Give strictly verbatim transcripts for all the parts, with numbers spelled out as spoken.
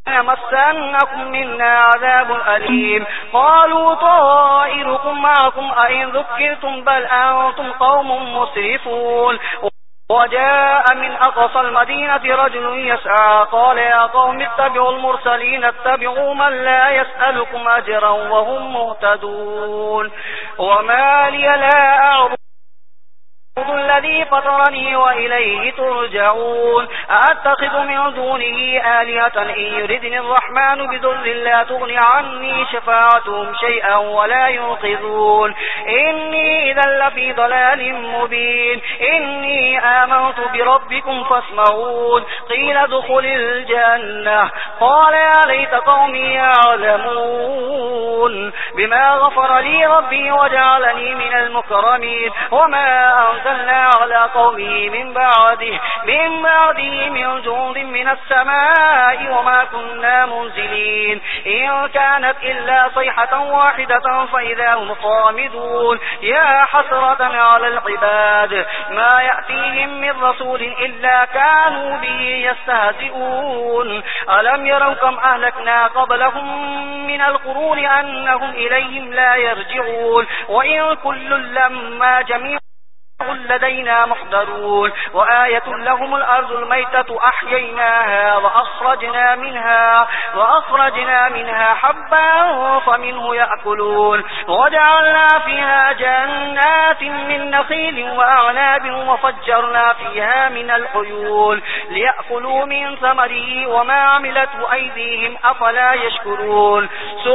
مسنكم منا عذاب أليم قالوا طائركم معكم أئن ذكرتم بل أنتم قوم مسرفون وجاء من أقصى المدينة رجل يسعى قال يا قوم اتبعوا المرسلين اتبعوا من لا يسألكم أجرا وهم مهتدون وما لي لا أعبد الذي فطرني وإليه ترجعون أتخذ من دونه آلهة إن يردني الرحمن بضر لا تغني عني شفاعتهم شيئا ولا ينقذون إني إذا لفي ضلال مبين إني آمنت بربكم فاسمعون قيل ادخل الجنة قال يا ليت قومي يعلمون بما غفر لي ربي وجعلني من المكرمين وما أنت على قومه من بعده من بعده من جند من السماء وما كنا منزلين إن كانت إلا صيحة واحدة فإذا هم صامدون يا حسرة على العباد ما يأتيهم من رسول إلا كانوا به يستهزئون ألم يروا كم أهلكنا قبلهم من القرون أنهم إليهم لا يرجعون وإن كل لما جميع لدينا محضرون وآية لهم الأرض الميتة أحييناها وأخرجنا منها وأخرجنا منها حبا فمنه يأكلون وجعلنا فيها جنات من نخيل وأعناب وفجرنا فيها من العيون ليأكلوا من ثمره وما عملته أيديهم أفلا يشكرون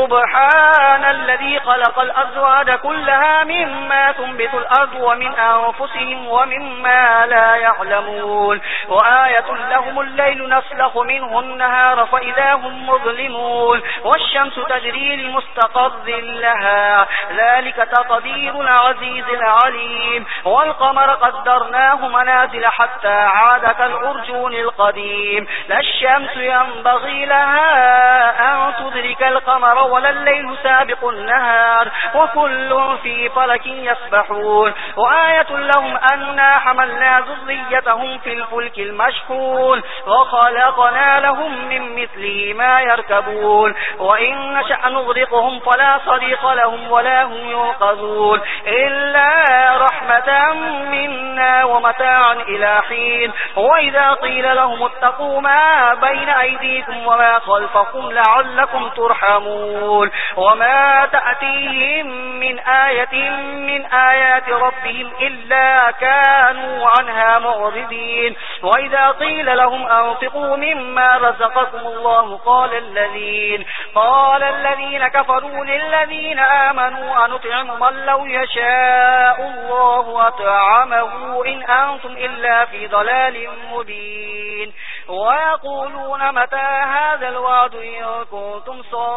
سبحان الذي خلق الأزواج كلها مما تنبت الأرض ومن أنفسهم أنفسهم ومما لا يعلمون وآية لهم الليل نسلخ منه النهار فإذا هم مظلمون والشمس تجري لمستقر لها ذلك تقدير العزيز العليم والقمر قدرناه منازل حتى عاد كالعرجون القديم لا الشمس ينبغي لها أن تدرك القمر ولا الليل سابق النهار وكل في فلك يسبحون وآية لهم أنا حملنا ذريتهم في الفلك المشحون وخلقنا لهم من مثله ما يركبون وإن نشأ نغرقهم فلا صريخ لهم ولا هم ينقذون إلا رحمة منا ومتاعا إلى حين وإذا قيل لهم اتقوا ما بين أيديكم وما خلفكم لعلكم ترحمون وما تأتيهم من آية من آيات ربهم إلا كانوا عنها معرضين وإذا قيل لهم أنفقوا مما رزقكم الله قال الذين قال الذين كفروا للذين آمنوا أنطعم من لو يشاء الله أطعمه إن أنتم إلا في ضلال مبين ويقولون متى هذا الوعد إن كنتم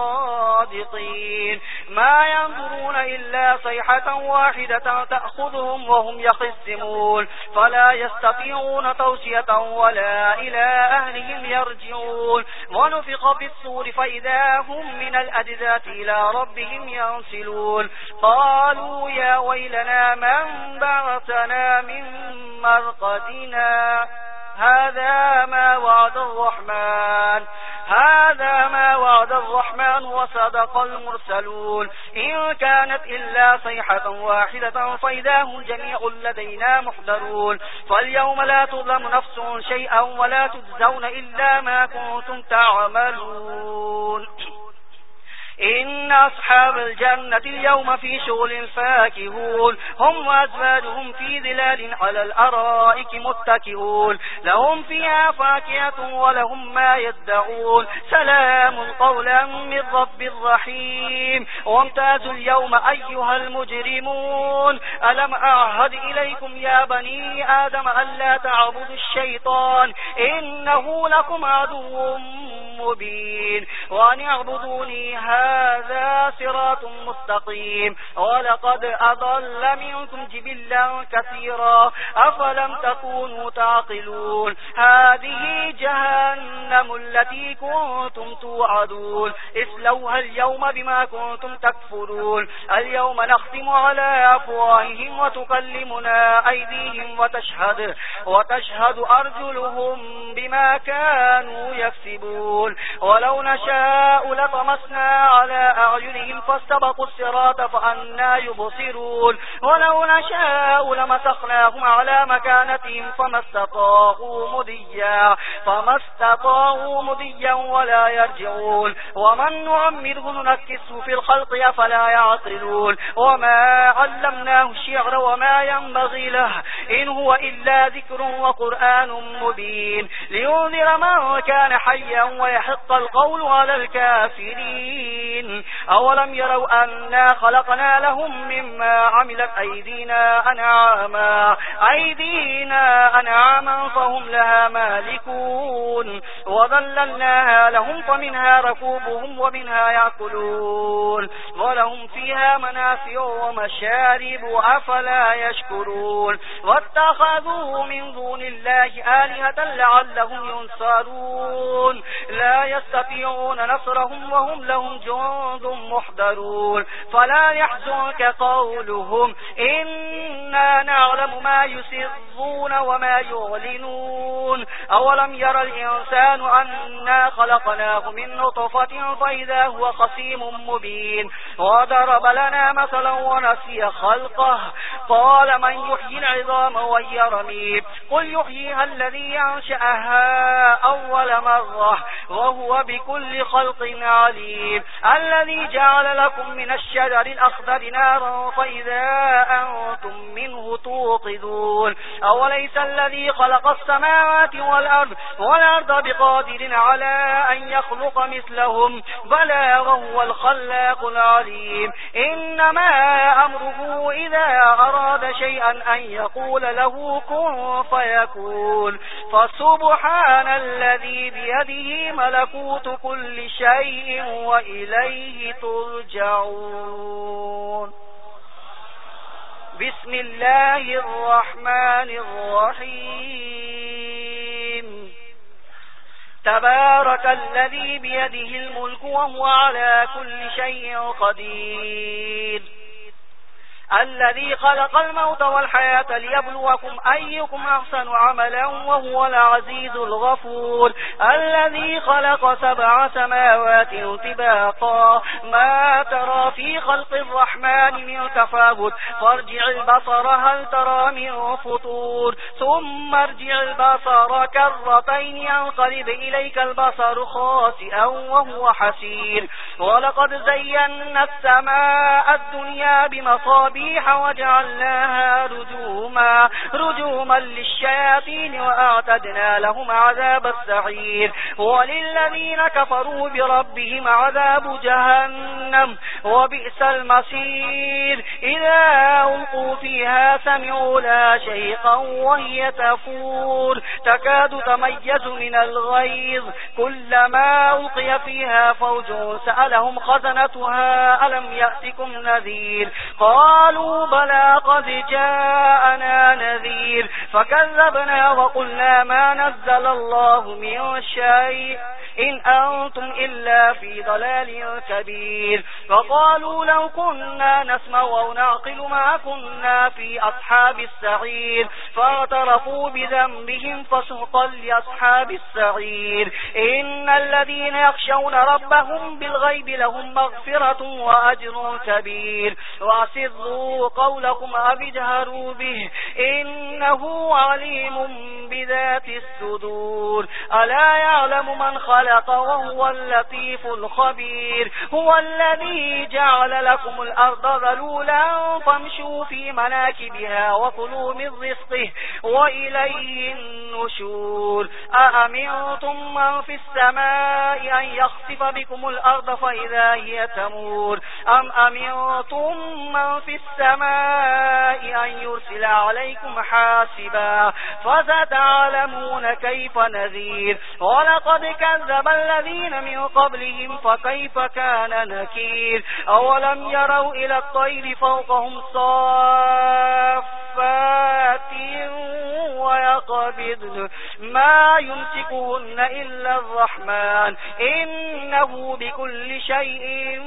صادقين ما ينظرون إلا صيحة واحدة تأخذهم وهم يخصمون فلا يستطيعون توصية ولا إلى أهلهم يرجعون ونفخ في الصور فإذا هم من الأجداث إلى ربهم ينسلون قالوا يا ويلنا من بعثنا من مرقدنا هذا ما وعد الرحمن هذا ما وعد الرحمن وصدق المرسلون إن كانت إلا صيحة واحدة فإذا هم جميع لدينا محضرون فاليوم لا تظلم نفس شيئا ولا تجزون إلا ما كنتم تعملون إن أصحاب الجنة اليوم في شغل فاكهون هم وأزواجهم في ظلال على الأرائك متكئون لهم فيها فاكهة ولهم ما يدعون سلام قولا من رب رحيم وامتازوا اليوم أيها المجرمون ألم أعهد إليكم يا بني آدم ألا تعبدوا الشيطان إنه لكم عدو مبين وأن اعبدوني هذا صراط مستقيم ولقد أضل منكم جبلا كثيرا أفلم تكونوا تعقلون هذه جهنم التي كنتم توعدون اصلوها اليوم بما كنتم تكفرون اليوم نختم على أفواههم وتكلمنا أيديهم وتشهد وتشهد أرجلهم بما كانوا يكسبون يعقلون ولو نشاء لطمسنا على أعينهم فاستبقوا الصراط فأنى يبصرون ولو نشاء لمسخناهم على مكانتهم فما استطاعوا مضيا فما استطاعوا مضيا ولا يرجعون ومن نعمره ننكسه في الخلق أفلا يعقلون وما علمناه الشعر وما ينبغي له إن هو إلا ذكر وقرآن مبين لينذر من كان حيا ويحق القول على الكافرين أولم يروا أنا خلقنا لهم مما عملت أيدينا أنعاما أيدينا أنعاما فهم لها مالكون وذللناها لهم فمنها ركوبهم ومنها يأكلون ولهم فيها منافع ومشارب أفلا يشكرون واتخذوا من دون الله آلهة لعلهم ينصرون لا يستطيعون نصرهم وهم لهم جند محضرون فلا يحزنك قولهم إنا نعلم ما يسرون وما يعلنون أولم يرى الإنسان أنا خلقناه من نطفة فإذا هو خصيم مبين وضرب لنا مثلا ونسي خلقه قال من يحيي العظام وهي رميم قل يحييها الذي أنشأها أول مرة وهو بكل خلق عليم الذي جعل لكم من الشجر الأخضر نارا فإذا أنتم منه توقدون أوليس الذي خلق السماوات والأرض والأرض بقادر على أن يخلق مثلهم بلى وهو الخلاق العليم إنما أمره إذا أراد شيئا أن يقول له كن فيكون فسبحان الذي بيده ملكوت كل شيء وإليه ترجعون بسم الله الرحمن الرحيم تبارك الذي بيده الملك وهو على كل شيء قدير الذي خلق الموت والحياة ليبلوكم أيكم أحسن عملا وهو العزيز الغفور الذي خلق سبع سماوات طباقا ما ترى في خلق الرحمن من تفاوت فارجع البصر هل ترى من فطور ثم ارجع البصر كرتين ينقلب إليك البصر خاسئا وهو حسير ولقد زينا السماء الدنيا بمصابيح وجعلناها رجوما رجوما للشياطين وأعتدنا لهم عذاب السعير وللذين كفروا بربهم عذاب جهنم وبئس المصير إذا ألقوا فيها سمعوا لها شيقا وهي تفور تكاد تميز من الغيظ كلما ألقي فيها فوج سألهم خزنتها ألم يأتكم نذير قالوا بلى قد جاءنا نذير فكذبنا وقلنا ما نزل الله من شيء إن أنتم إلا في ضلال كبير وقالوا لو كنا نسمع أو نعقل ما كنا في أصحاب السعير فاعترفوا بذنبهم فسحقا لأصحاب السعير إن الذين يخشون ربهم بالغيب لهم مغفرة وأجر كبير وأسروا قولكم أو اجهروا به إنه عليم بذات الصدور ألا يعلم من خلق وهو اللطيف الخبير هو الذي جعل لكم الأرض ذلولا فامشوا في مناكبها وكلوا من رزقه وإليه النشور أأمنتم من في السماء أن يخسف بكم الأرض فإذا هي تمور أم أمنتم من في السماء أن يرسل عليكم حاسبا فستعلمون كيف نذير ولقد كذب الذين من قبلهم فكيف كان نكير أولم يروا إلى الطير فوقهم صافات صافات ويقبضن ما يمسكهن إلا الرحمن إنه بكل شيء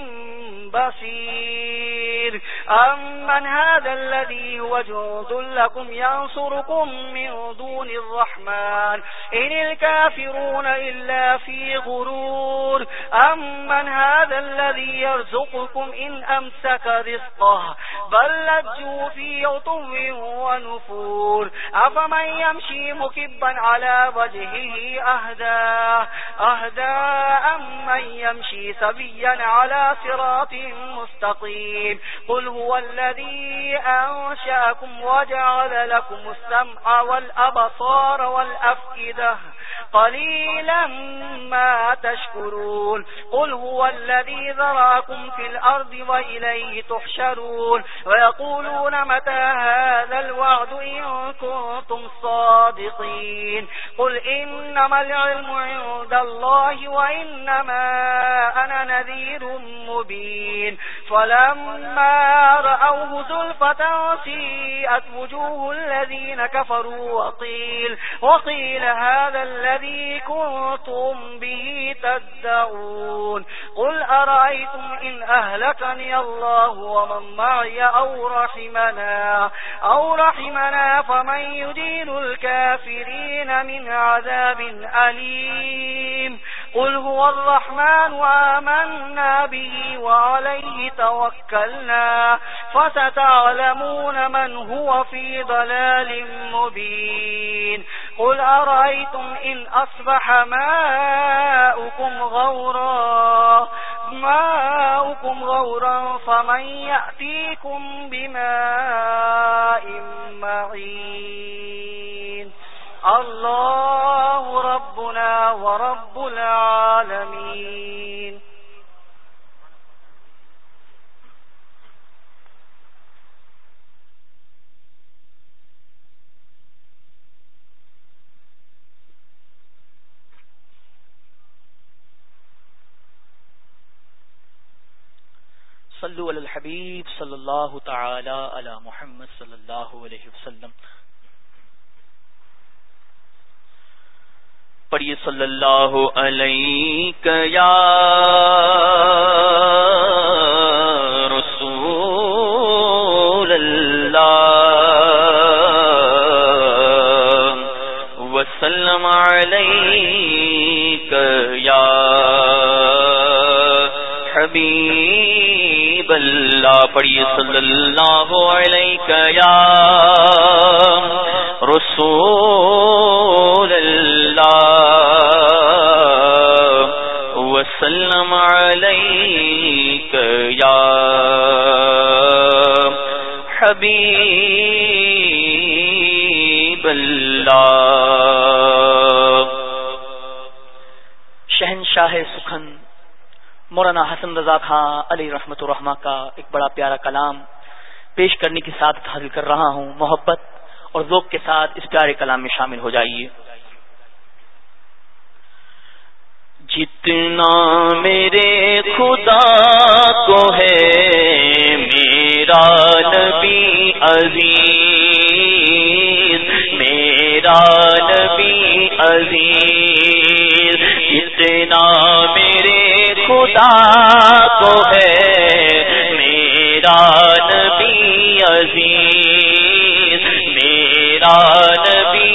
بصير أمن هذا الذي هو جند لكم ينصركم من دون الرحمن إن الكافرون إلا في غرور أمن هذا الذي يرزقكم إن أمسك رزقه بل لجوا في عتو ونفور أفمن يمشي مكبا على وجهه أهدى أهدى أمن يمشي سويا على صراط مستقيم قل هو الذي أنشأكم وجعل لكم السمع والأبصار والأفئدة قليلا ما تشكرون قل هو الذي ذراكم في الأرض وإليه تحشرون ويقولون متى هذا الوعد إن كنتم صادقين قل إنما العلم عند الله وإنما أنا نذير مبين فلما رأوه زلفة سيئت وجوه الذين كفروا وقيل وقيل هذا الذي كنتم به تدعون قل أرأيتم إن أهلكني الله ومن معي أو رحمنا أو رحمنا فمن يجير الكافرين من عذاب أليم قل هو الرحمن آمنا به وعليه توكلنا فستعلمون من هو في ضلال مبين قل أرأيتم إن أصبح ماؤكم غورا ماؤكم غورا فمن يأتيكم بماء معين الله ربنا ورب العالمين. صلو علی الحبیب صلی اللہ تعالی علی محمد صلی اللہ علیہ وسلم. پڑھیے صلی اللہ علیہ یا رسول اللہ وسلم علیہ یا حبیب اللہ. پڑھیے صلی اللہ علیہ یا رسول اللہ وسلم علیک یا حبیب اللہ. شہنشاہ سخن مولانا حسن رضا خان علی رحمت الرحمہ کا ایک بڑا پیارا کلام پیش کرنے کی سعادت حاصل کر رہا ہوں. محبت اور ذوق کے ساتھ اس پیارے کلام میں شامل ہو جائیے. جتنا میرے خدا کو ہے میرا نبی عزیز میرا نبی عزیز جتنا میرے خدا کو ہے میرا نبی عزیز میرا نبی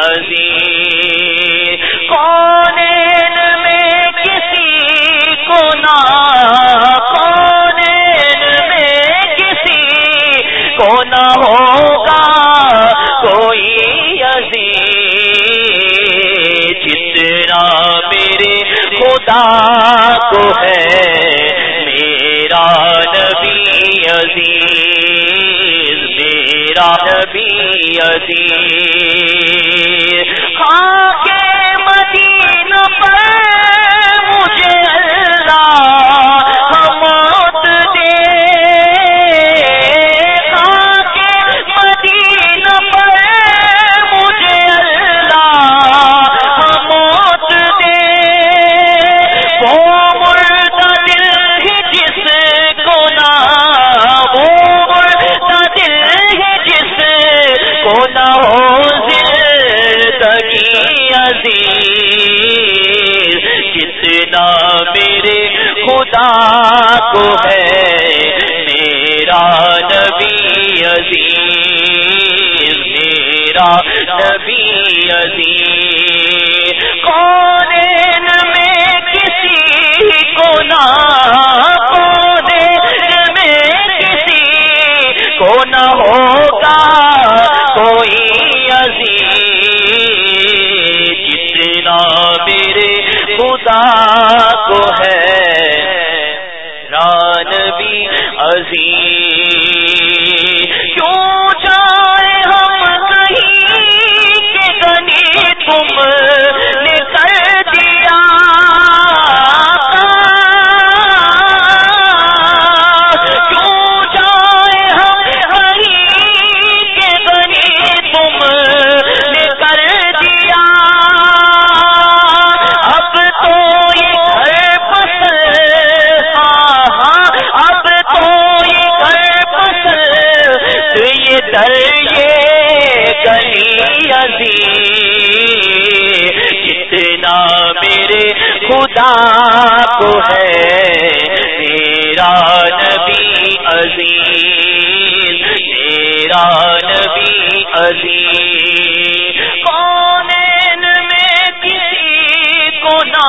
عزیز کونین میں کسی کو نہ کونین میں کسی کو نہ ہوگا کوئی عزیز جتنا میرے خدا کو ہے میرا نبی عزیز میرا نبی عزیز. خاک مدینہ پر مجھے اللہ موت دے خاک مدینہ پر مجھے اللہ موت دے وہ مردہ دل ہی جس کو نہ وہ مردہ دل ہی جس جتنا میرے خدا کو ہے میرا نبی عزیز، میرا نبی عزیز، کونین میں کسی کو نہ کونین میں کسی کو نہ ہوگا کوئی عزیز، جتنا میرے خدا کو ہے میرا نبی عزیز۔ کیوں جائے ہم کہیں کہ غنی تم نے کر دیا، کیوں جائے ہم کہیں کہ غنی تم نے کر دیا، اب تو یہ گھر پسند، اب تو یہ گھر پسند یہ در یہ گلی عزیز، جتنا میرے خدا کو ہے میرا نبی عزیز، میرا نبی عزیز، کونین میں کسی کو نہ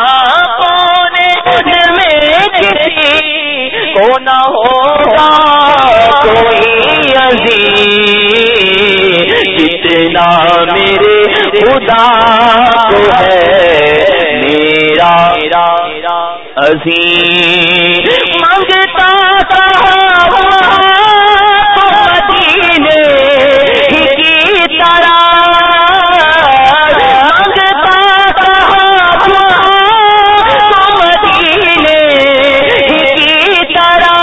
کونین میں کسی کو نہ ہوگا کوئی عزیز، جتنا میرے خدا کو ہے میرا عزیز۔ مانگتا تھا مدینے ہی کی طرح، مانگتا تھا مدینے ہی کی طرح،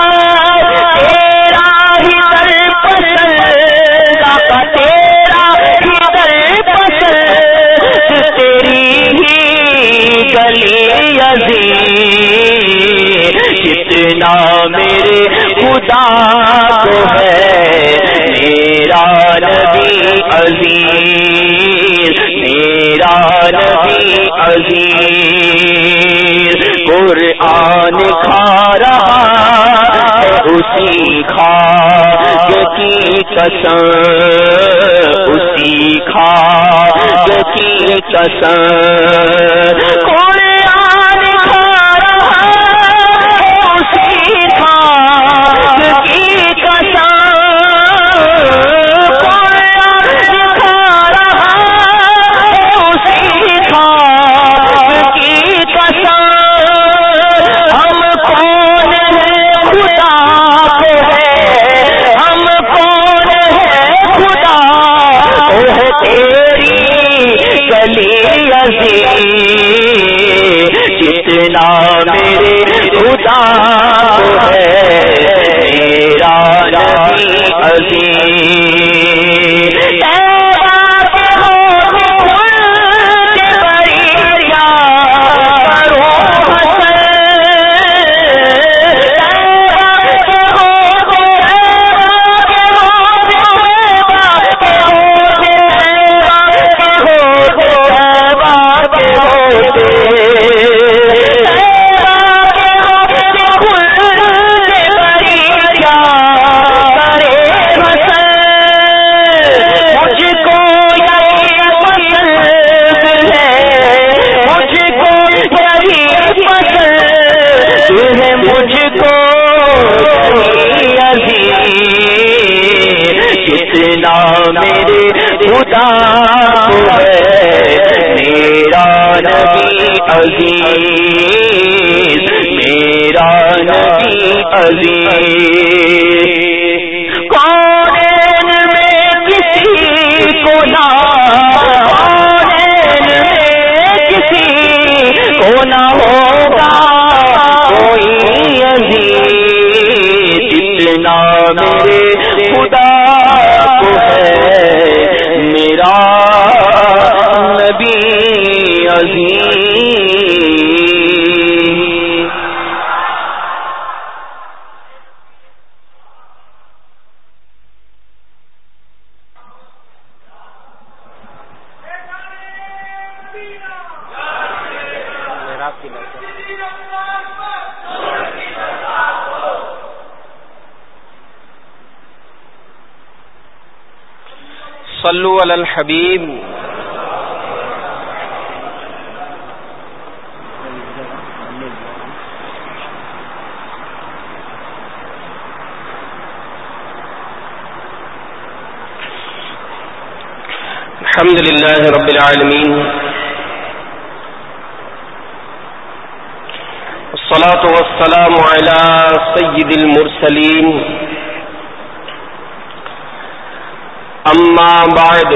تیرا ہی در پسند آقا، تیرا ہی در پسند تیری ہی گلی عزیز، جتنا میرے خدا کو ہے میرا نبی عزیز، میرا نبی عزیز، قرآن کھا رہا ہے اسی کھاگ کی قسم، اسی کھاگ کی قسم، قرآن کھا رہا ہے اسی کھاگ کی قسم، قرآن کھا رہا ہے اسی کھاگ کی قسم، ہم کون ہیں خدا کو ہے، ہم کون ہیں خدا کو ہے تیری گلی عزیز، جتنا میرے خدا کو ہے میرا نبی عزیز۔ جتنا میرے خدا کو ہے میرا نبی عزیز، میرا نبی عزیز، کونین میں کسی کو نہ کونین میں کسی کو نہ ہوگا کوئی عزیز، جتنا میرے خدا کو ہے میرا نبی عزیز۔ صلو علی الحبیب الحمد للہ رب العالمین والصلاة والسلام علی سید المرسلین اما بعد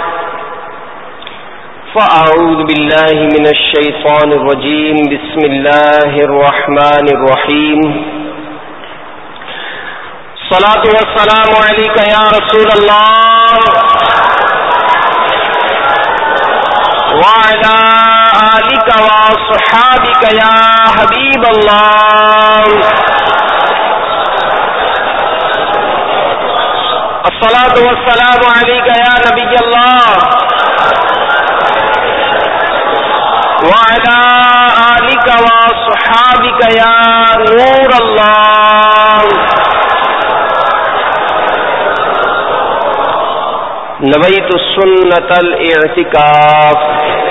فاعوذ باللہ من الشیطان الرجیم بسم اللہ الرحمن الرحیم الصلاة والسلام علیک یا رسول اللہ وعلى آلك وصحابك يا حبيب الله الصلاة والسلام عليك يا نبي الله وعلى آلك وصحابك يا نور الله نویت سنت الاعتکاف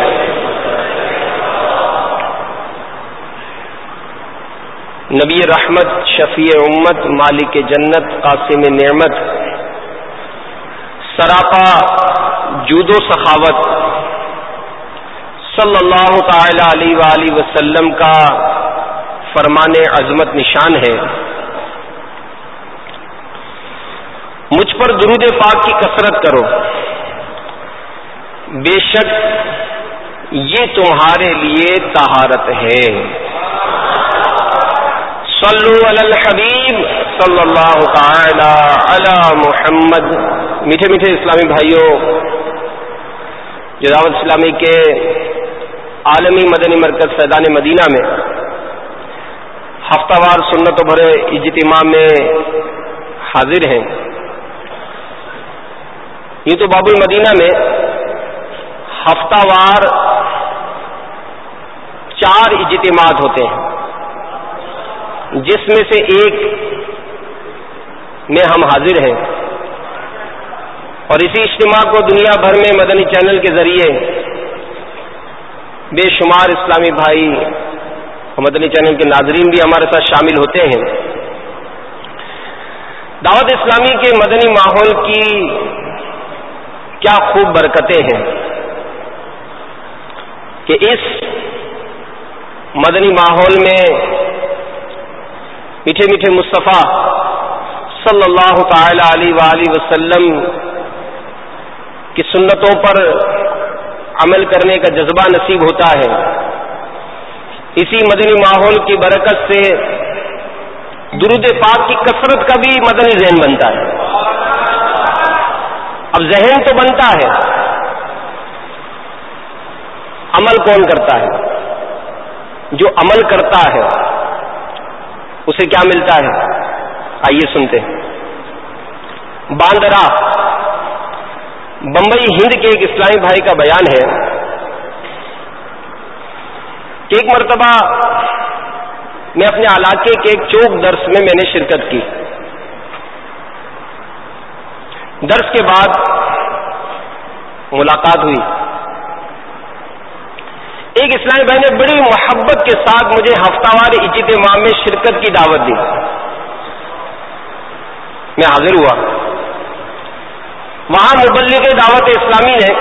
نبی رحمت شفیع امت مالک جنت قاسم نعمت سراپا جود و سخاوت صلی اللہ تعالی علیہ وآلہ وسلم کا فرمان عظمت نشان ہے. مجھ پر درود پاک کی کثرت کرو، بے شک یہ تمہارے لیے طہارت ہے. صلو علی الحبیب صلی اللہ تعالی علی محمد. میٹھے میٹھے اسلامی بھائیوں، جو دعوت اسلامی کے عالمی مدنی مرکز فیضان مدینہ میں ہفتہ وار سنت و بھرے اجتماع میں حاضر ہیں، یہ تو باب المدینہ میں ہفتہ وار چار اجتماعات ہوتے ہیں، جس میں سے ایک میں ہم حاضر ہیں، اور اسی اجتماع کو دنیا بھر میں مدنی چینل کے ذریعے بے شمار اسلامی بھائی اور مدنی چینل کے ناظرین بھی ہمارے ساتھ شامل ہوتے ہیں. دعوت اسلامی کے مدنی ماحول کی کیا خوب برکتیں ہیں کہ اس مدنی ماحول میں میٹھے میٹھے مصطفیٰ صلی اللہ تعالی علیہ وآلہ وسلم کی سنتوں پر عمل کرنے کا جذبہ نصیب ہوتا ہے. اسی مدنی ماحول کی برکت سے درود پاک کی کثرت کا بھی مدنی ذہن بنتا ہے. اب ذہن تو بنتا ہے، عمل کون کرتا ہے؟ جو عمل کرتا ہے اسے کیا ملتا ہے؟ آئیے سنتے ہیں. باندرا بمبئی ہند کے ایک اسلامی بھائی کا بیان ہے کہ ایک مرتبہ میں اپنے علاقے کے ایک چوک درس میں میں نے شرکت کی. درس کے بعد ملاقات ہوئی. ایک اسلامی بھائی نے بڑی محبت کے ساتھ مجھے ہفتہ وار اجتماع میں شرکت کی دعوت دی. میں حاضر ہوا. وہاں مبلغ دعوت اسلامی نے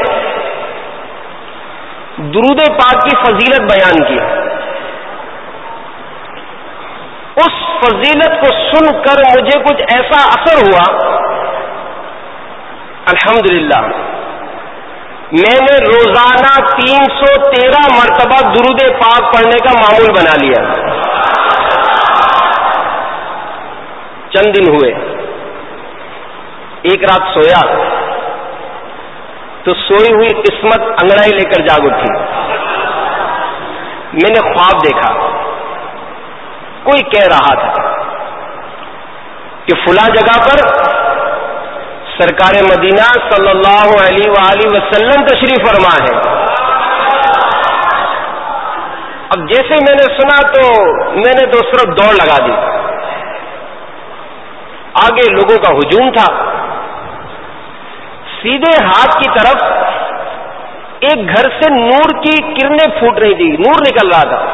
درود پاک کی فضیلت بیان کی. اس فضیلت کو سن کر مجھے کچھ ایسا اثر ہوا، الحمدللہ میں نے روزانہ تین سو تیرہ مرتبہ درود پاک پڑھنے کا معمول بنا لیا. چند دن ہوئے، ایک رات سویا تو سوئی ہوئی قسمت انگڑائی لے کر جاگ اٹھی. میں نے خواب دیکھا، کوئی کہہ رہا تھا کہ فلاں جگہ پر سرکار مدینہ صلی اللہ علیہ وآلہ وسلم تشریف فرما ہے. اب جیسے میں نے سنا تو میں نے تو صرف دوڑ لگا دی. آگے لوگوں کا ہجوم تھا. سیدھے ہاتھ کی طرف ایک گھر سے نور کی کرنیں پھوٹ رہی تھی, نور نکل رہا تھا.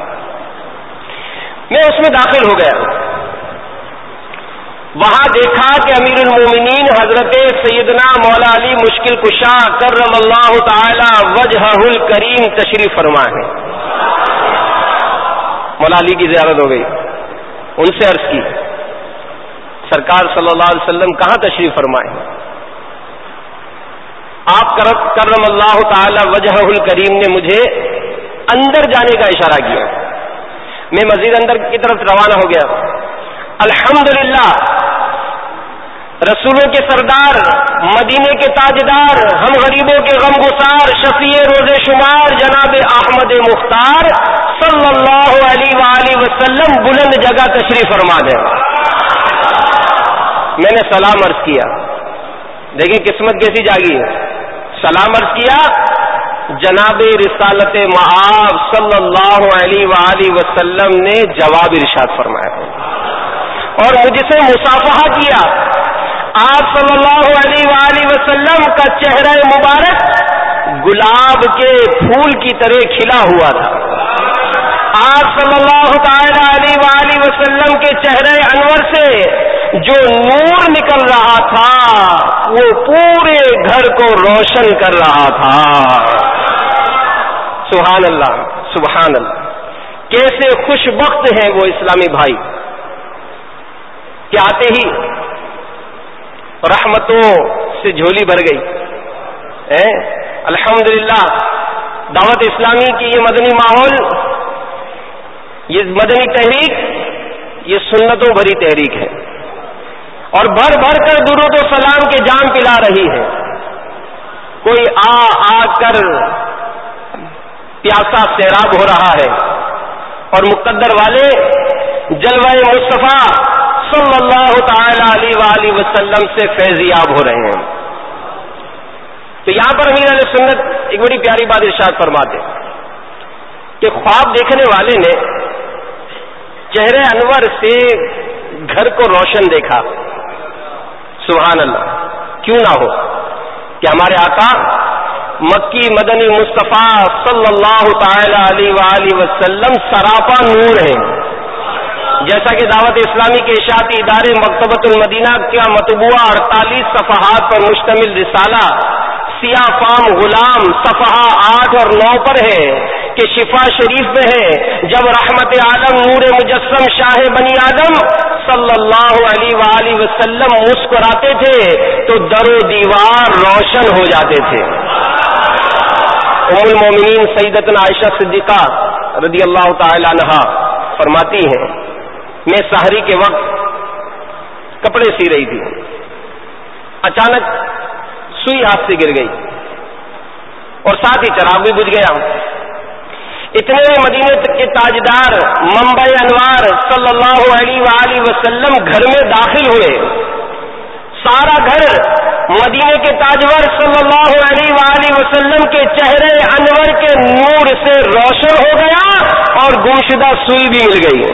میں اس میں داخل ہو گیا. وہاں دیکھا کہ امیر المومنین حضرت سیدنا مولا علی مشکل کشا کرم اللہ تعالی وجہہ الکریم تشریف فرما ہے. مولا علی کی زیارت ہو گئی. ان سے عرض کی سرکار صلی اللہ علیہ وسلم کہاں تشریف فرمائے؟ آپ کرم اللہ تعالی وجہہ الکریم نے مجھے اندر جانے کا اشارہ کیا. میں مزید اندر کی طرف روانہ ہو گیا. الحمدللہ رسولوں کے سردار, مدینے کے تاجدار, ہم غریبوں کے غم گسار, شفیع روز شمار جناب احمد مختار صلی اللہ علیہ وآلہ وسلم بلند جگہ تشریف فرما دیں. میں نے سلام عرض کیا. دیکھیں قسمت کیسی جاگی ہے. سلام عرض کیا, جناب رسالت مآب صلی اللہ علیہ وآلہ وسلم نے جواب ارشاد فرمایا اور مجھ سے مصافحہ کیا. آپ صلی اللہ علیہ وآلہ وسلم کا چہرہ مبارک گلاب کے پھول کی طرح کھلا ہوا تھا. آپ صلی اللہ تعالی علیہ وآلہ وسلم کے چہرہ انور سے جو نور نکل رہا تھا وہ پورے گھر کو روشن کر رہا تھا. سبحان اللہ, سبحان اللہ. کیسے خوش بخت ہیں وہ اسلامی بھائی کہ آتے ہی رحمتوں سے جھولی بھر گئی. الحمدللہ دعوت اسلامی کی یہ مدنی ماحول, یہ مدنی تحریک, یہ سنتوں بھری تحریک ہے اور بھر بھر کر درود و سلام کے جام پلا رہی ہے. کوئی آ آ کر پیاسا سیراب ہو رہا ہے اور مقدر والے جلوہ مصطفیٰ صلی اللہ تعالی علیہ وآلہ وسلم سے فیضیاب ہو رہے ہیں. تو یہاں پر امیر علیہ سنت ایک بڑی پیاری بات ارشاد فرماتے کہ خواب دیکھنے والے نے چہرے انور سے گھر کو روشن دیکھا. سبحان اللہ. کیوں نہ ہو کہ ہمارے آقا مکی مدنی مصطفیٰ صلی اللہ تعالی علیہ وآلہ وسلم سراپا نور ہیں. جیسا کہ دعوت اسلامی کے اشاعتی ادارے مکتبۃ المدینہ کا مطبوعہ اڑتالیس صفحات پر مشتمل رسالہ سیاہ فام غلام صفحہ آٹھ اور نو پر ہے کہ شفا شریف میں ہے, جب رحمت عالم نور مجسم شاہ بنی آدم صلی اللہ علیہ وآلہ وسلم مسکراتے تھے تو در و دیوار روشن ہو جاتے تھے. ام المومنین سیدتنا عائشہ صدیقہ رضی اللہ تعالی عنہا فرماتی ہیں میں سحری کے وقت کپڑے سی رہی تھی, اچانک سوئی ہاتھ سے گر گئی اور ساتھ ہی چراغ بھی بجھ گیا. اتنے میں مدینے کے تاجدار منبع انوار صلی اللہ علیہ وآلہ وسلم گھر میں داخل ہوئے. سارا گھر مدینے کے تاجور صلی اللہ علیہ وآلہ وسلم کے چہرے انور کے نور سے روشن ہو گیا اور گمشدہ سوئی بھی مل گئی.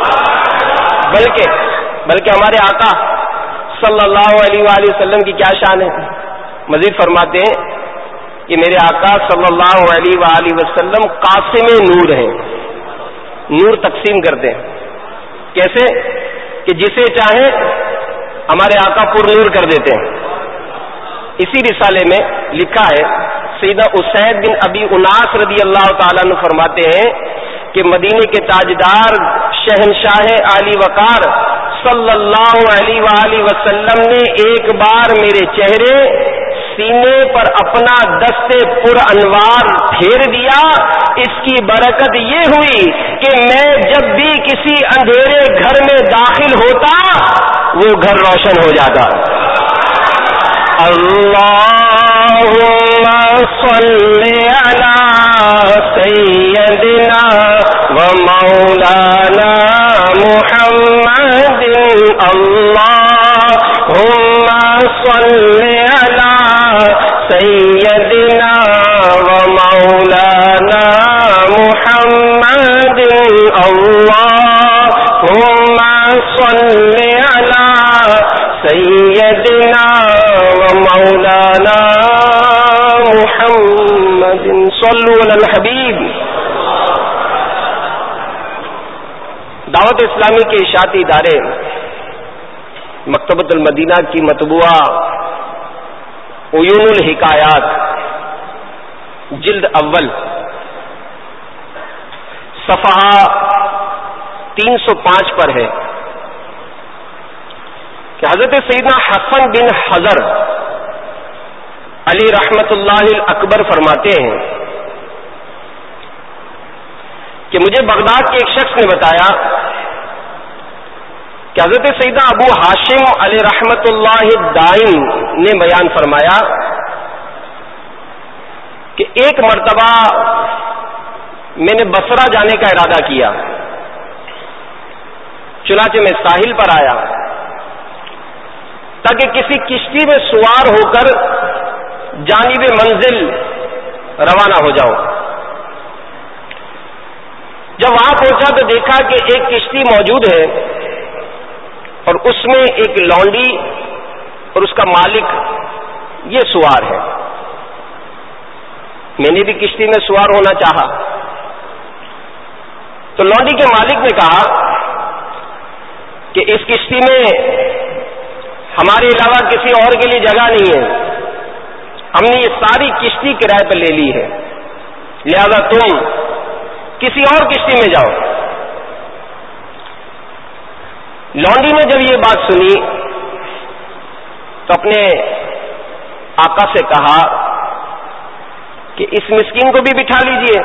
بلکہ بلکہ ہمارے آقا صلی اللہ علیہ وآلہ وسلم کی کیا شان ہے. مزید فرماتے ہیں کہ میرے آقا صلی اللہ علیہ وآلہ وسلم قاسم نور ہیں, نور تقسیم کرتے ہیں. کیسے کہ جسے چاہیں ہمارے آقا پر نور کر دیتے ہیں. اسی رسالے میں لکھا ہے سیدنا اسید بن ابی اناس رضی اللہ تعالیٰ عنہ فرماتے ہیں کہ مدینے کے تاجدار شہنشاہ عالی وقار صلی اللہ علیہ وآلہ وسلم نے ایک بار میرے چہرے سینے پر اپنا دست پر انوار پھیر دیا. اس کی برکت یہ ہوئی کہ میں جب بھی کسی اندھیرے گھر میں داخل ہوتا وہ گھر روشن ہو جاتا. اللہم صلی علی سیدنا و مولانا محمد. اللہم صلی علی سیدنا و مولانا محمد صل علی سیدنا و مولانا محمد صلو علی الحبیب. دعوت اسلامی کے اشاعتی ادارے مکتبۃ المدینہ کی مطبوعہ عیون الحکایات جلد اول صفحہ تین سو پانچ پر ہے کہ حضرت سیدنا حسن بن حضر علی رحمت اللہ اکبر فرماتے ہیں کہ مجھے بغداد کے ایک شخص نے بتایا کہ حضرت سیدنا ابو ہاشم علی رحمت اللہ دائم نے بیان فرمایا کہ ایک مرتبہ میں نے بصرہ جانے کا ارادہ کیا، چنانچہ میں ساحل پر آیا تاکہ کسی کشتی میں سوار ہو کر جانب منزل روانہ ہو جاؤں. جب وہاں پہنچا تو دیکھا کہ ایک کشتی موجود ہے اور اس میں ایک لونڈی اور اس کا مالک یہ سوار ہے. میں نے بھی کشتی میں سوار ہونا چاہا تو لونڈی کے مالک نے کہا کہ اس کشتی میں ہمارے علاوہ کسی اور کے لیے جگہ نہیں ہے، ہم نے یہ ساری کشتی کرائے پر لے لی ہے، لہذا تم کسی اور کشتی میں جاؤ. لونڈی نے جب یہ بات سنی تو اپنے آقا سے کہا کہ اس مسکین کو بھی بٹھا لیجئے.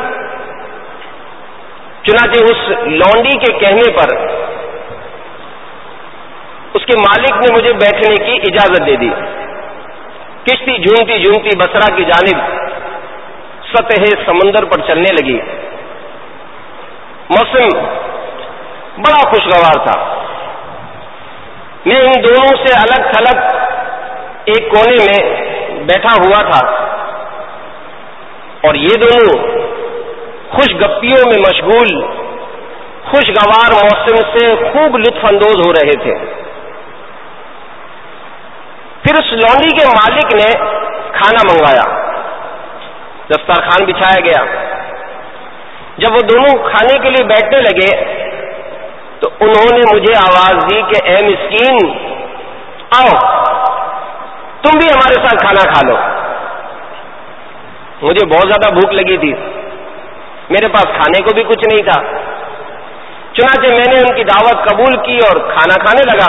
چنانچہ اس لونڈی کے کہنے پر اس کے مالک نے مجھے بیٹھنے کی اجازت دے دی. کشتی جھومتی جھومتی بصرہ کی جانب سطح سمندر پر چلنے لگی. موسم بڑا خوشگوار تھا. میں ان دونوں سے الگ تھلگ ایک کونے میں بیٹھا ہوا تھا اور یہ دونوں خوش گپیوں میں مشغول خوشگوار موسم سے خوب لطف اندوز ہو رہے تھے. پھر اس لونڈی کے مالک نے کھانا منگوایا، دسترخوان بچھایا گیا. جب وہ دونوں کھانے کے لیے بیٹھنے لگے تو انہوں نے مجھے آواز دی کہ اے مسکین، آؤ تم بھی ہمارے ساتھ کھانا کھا لو. مجھے بہت زیادہ بھوک لگی تھی، میرے پاس کھانے کو بھی کچھ نہیں تھا. چنانچہ میں نے ان کی دعوت قبول کی اور کھانا کھانے لگا.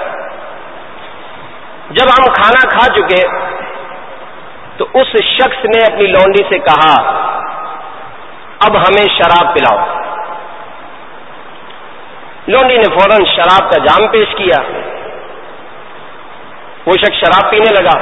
جب ہم کھانا کھا چکے تو اس شخص نے اپنی لونڈی سے کہا اب ہمیں شراب پلاؤ. لونڈی نے فوراً شراب کا جام پیش کیا. وہ شخص شراب پینے لگا.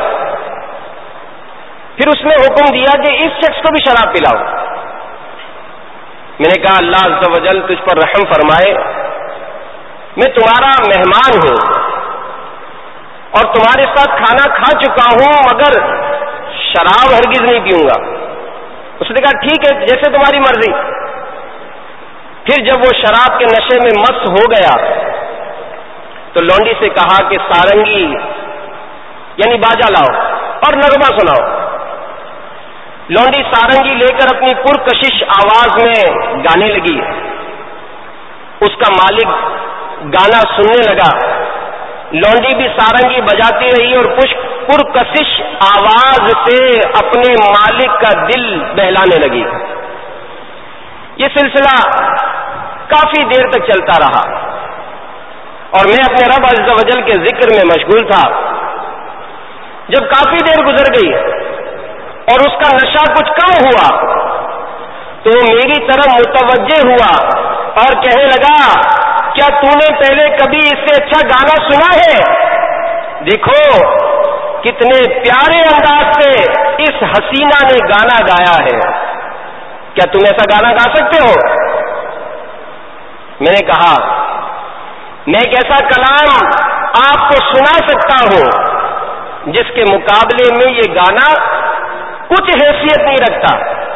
پھر اس نے حکم دیا کہ اس شخص کو بھی شراب پلاؤ. میں نے کہا اللہ عز و جل تجھ پر رحم فرمائے، میں تمہارا مہمان ہوں اور تمہارے ساتھ کھانا کھا چکا ہوں مگر شراب ہرگز نہیں پیوں گا. اس نے کہا ٹھیک ہے جیسے تمہاری مرضی. پھر جب وہ شراب کے نشے میں مست ہو گیا تو لونڈی سے کہا کہ سارنگی یعنی باجا لاؤ اور نغمہ سناؤ. لونڈی سارنگی لے کر اپنی پرکشش آواز میں گانے لگی. اس کا مالک گانا سننے لگا. لونڈی بھی سارنگی بجاتی رہی اور پرکشش آواز سے اپنے مالک کا دل بہلانے لگی. یہ سلسلہ کافی دیر تک چلتا رہا اور میں اپنے رب عز و جل کے ذکر میں مشغول تھا. جب کافی دیر گزر گئی اور اس کا نشہ کچھ کم ہوا تو وہ میری طرف متوجہ ہوا اور کہنے لگا کیا تو نے پہلے کبھی اس سے اچھا گانا سنا ہے؟ دیکھو کتنے پیارے انداز سے اس حسینہ نے گانا گایا ہے، کیا تم ایسا گانا گا سکتے ہو؟ میں نے کہا میں ایک ایسا کلام آپ کو سنا سکتا ہوں جس کے مقابلے میں یہ گانا کچھ حیثیت نہیں رکھتا.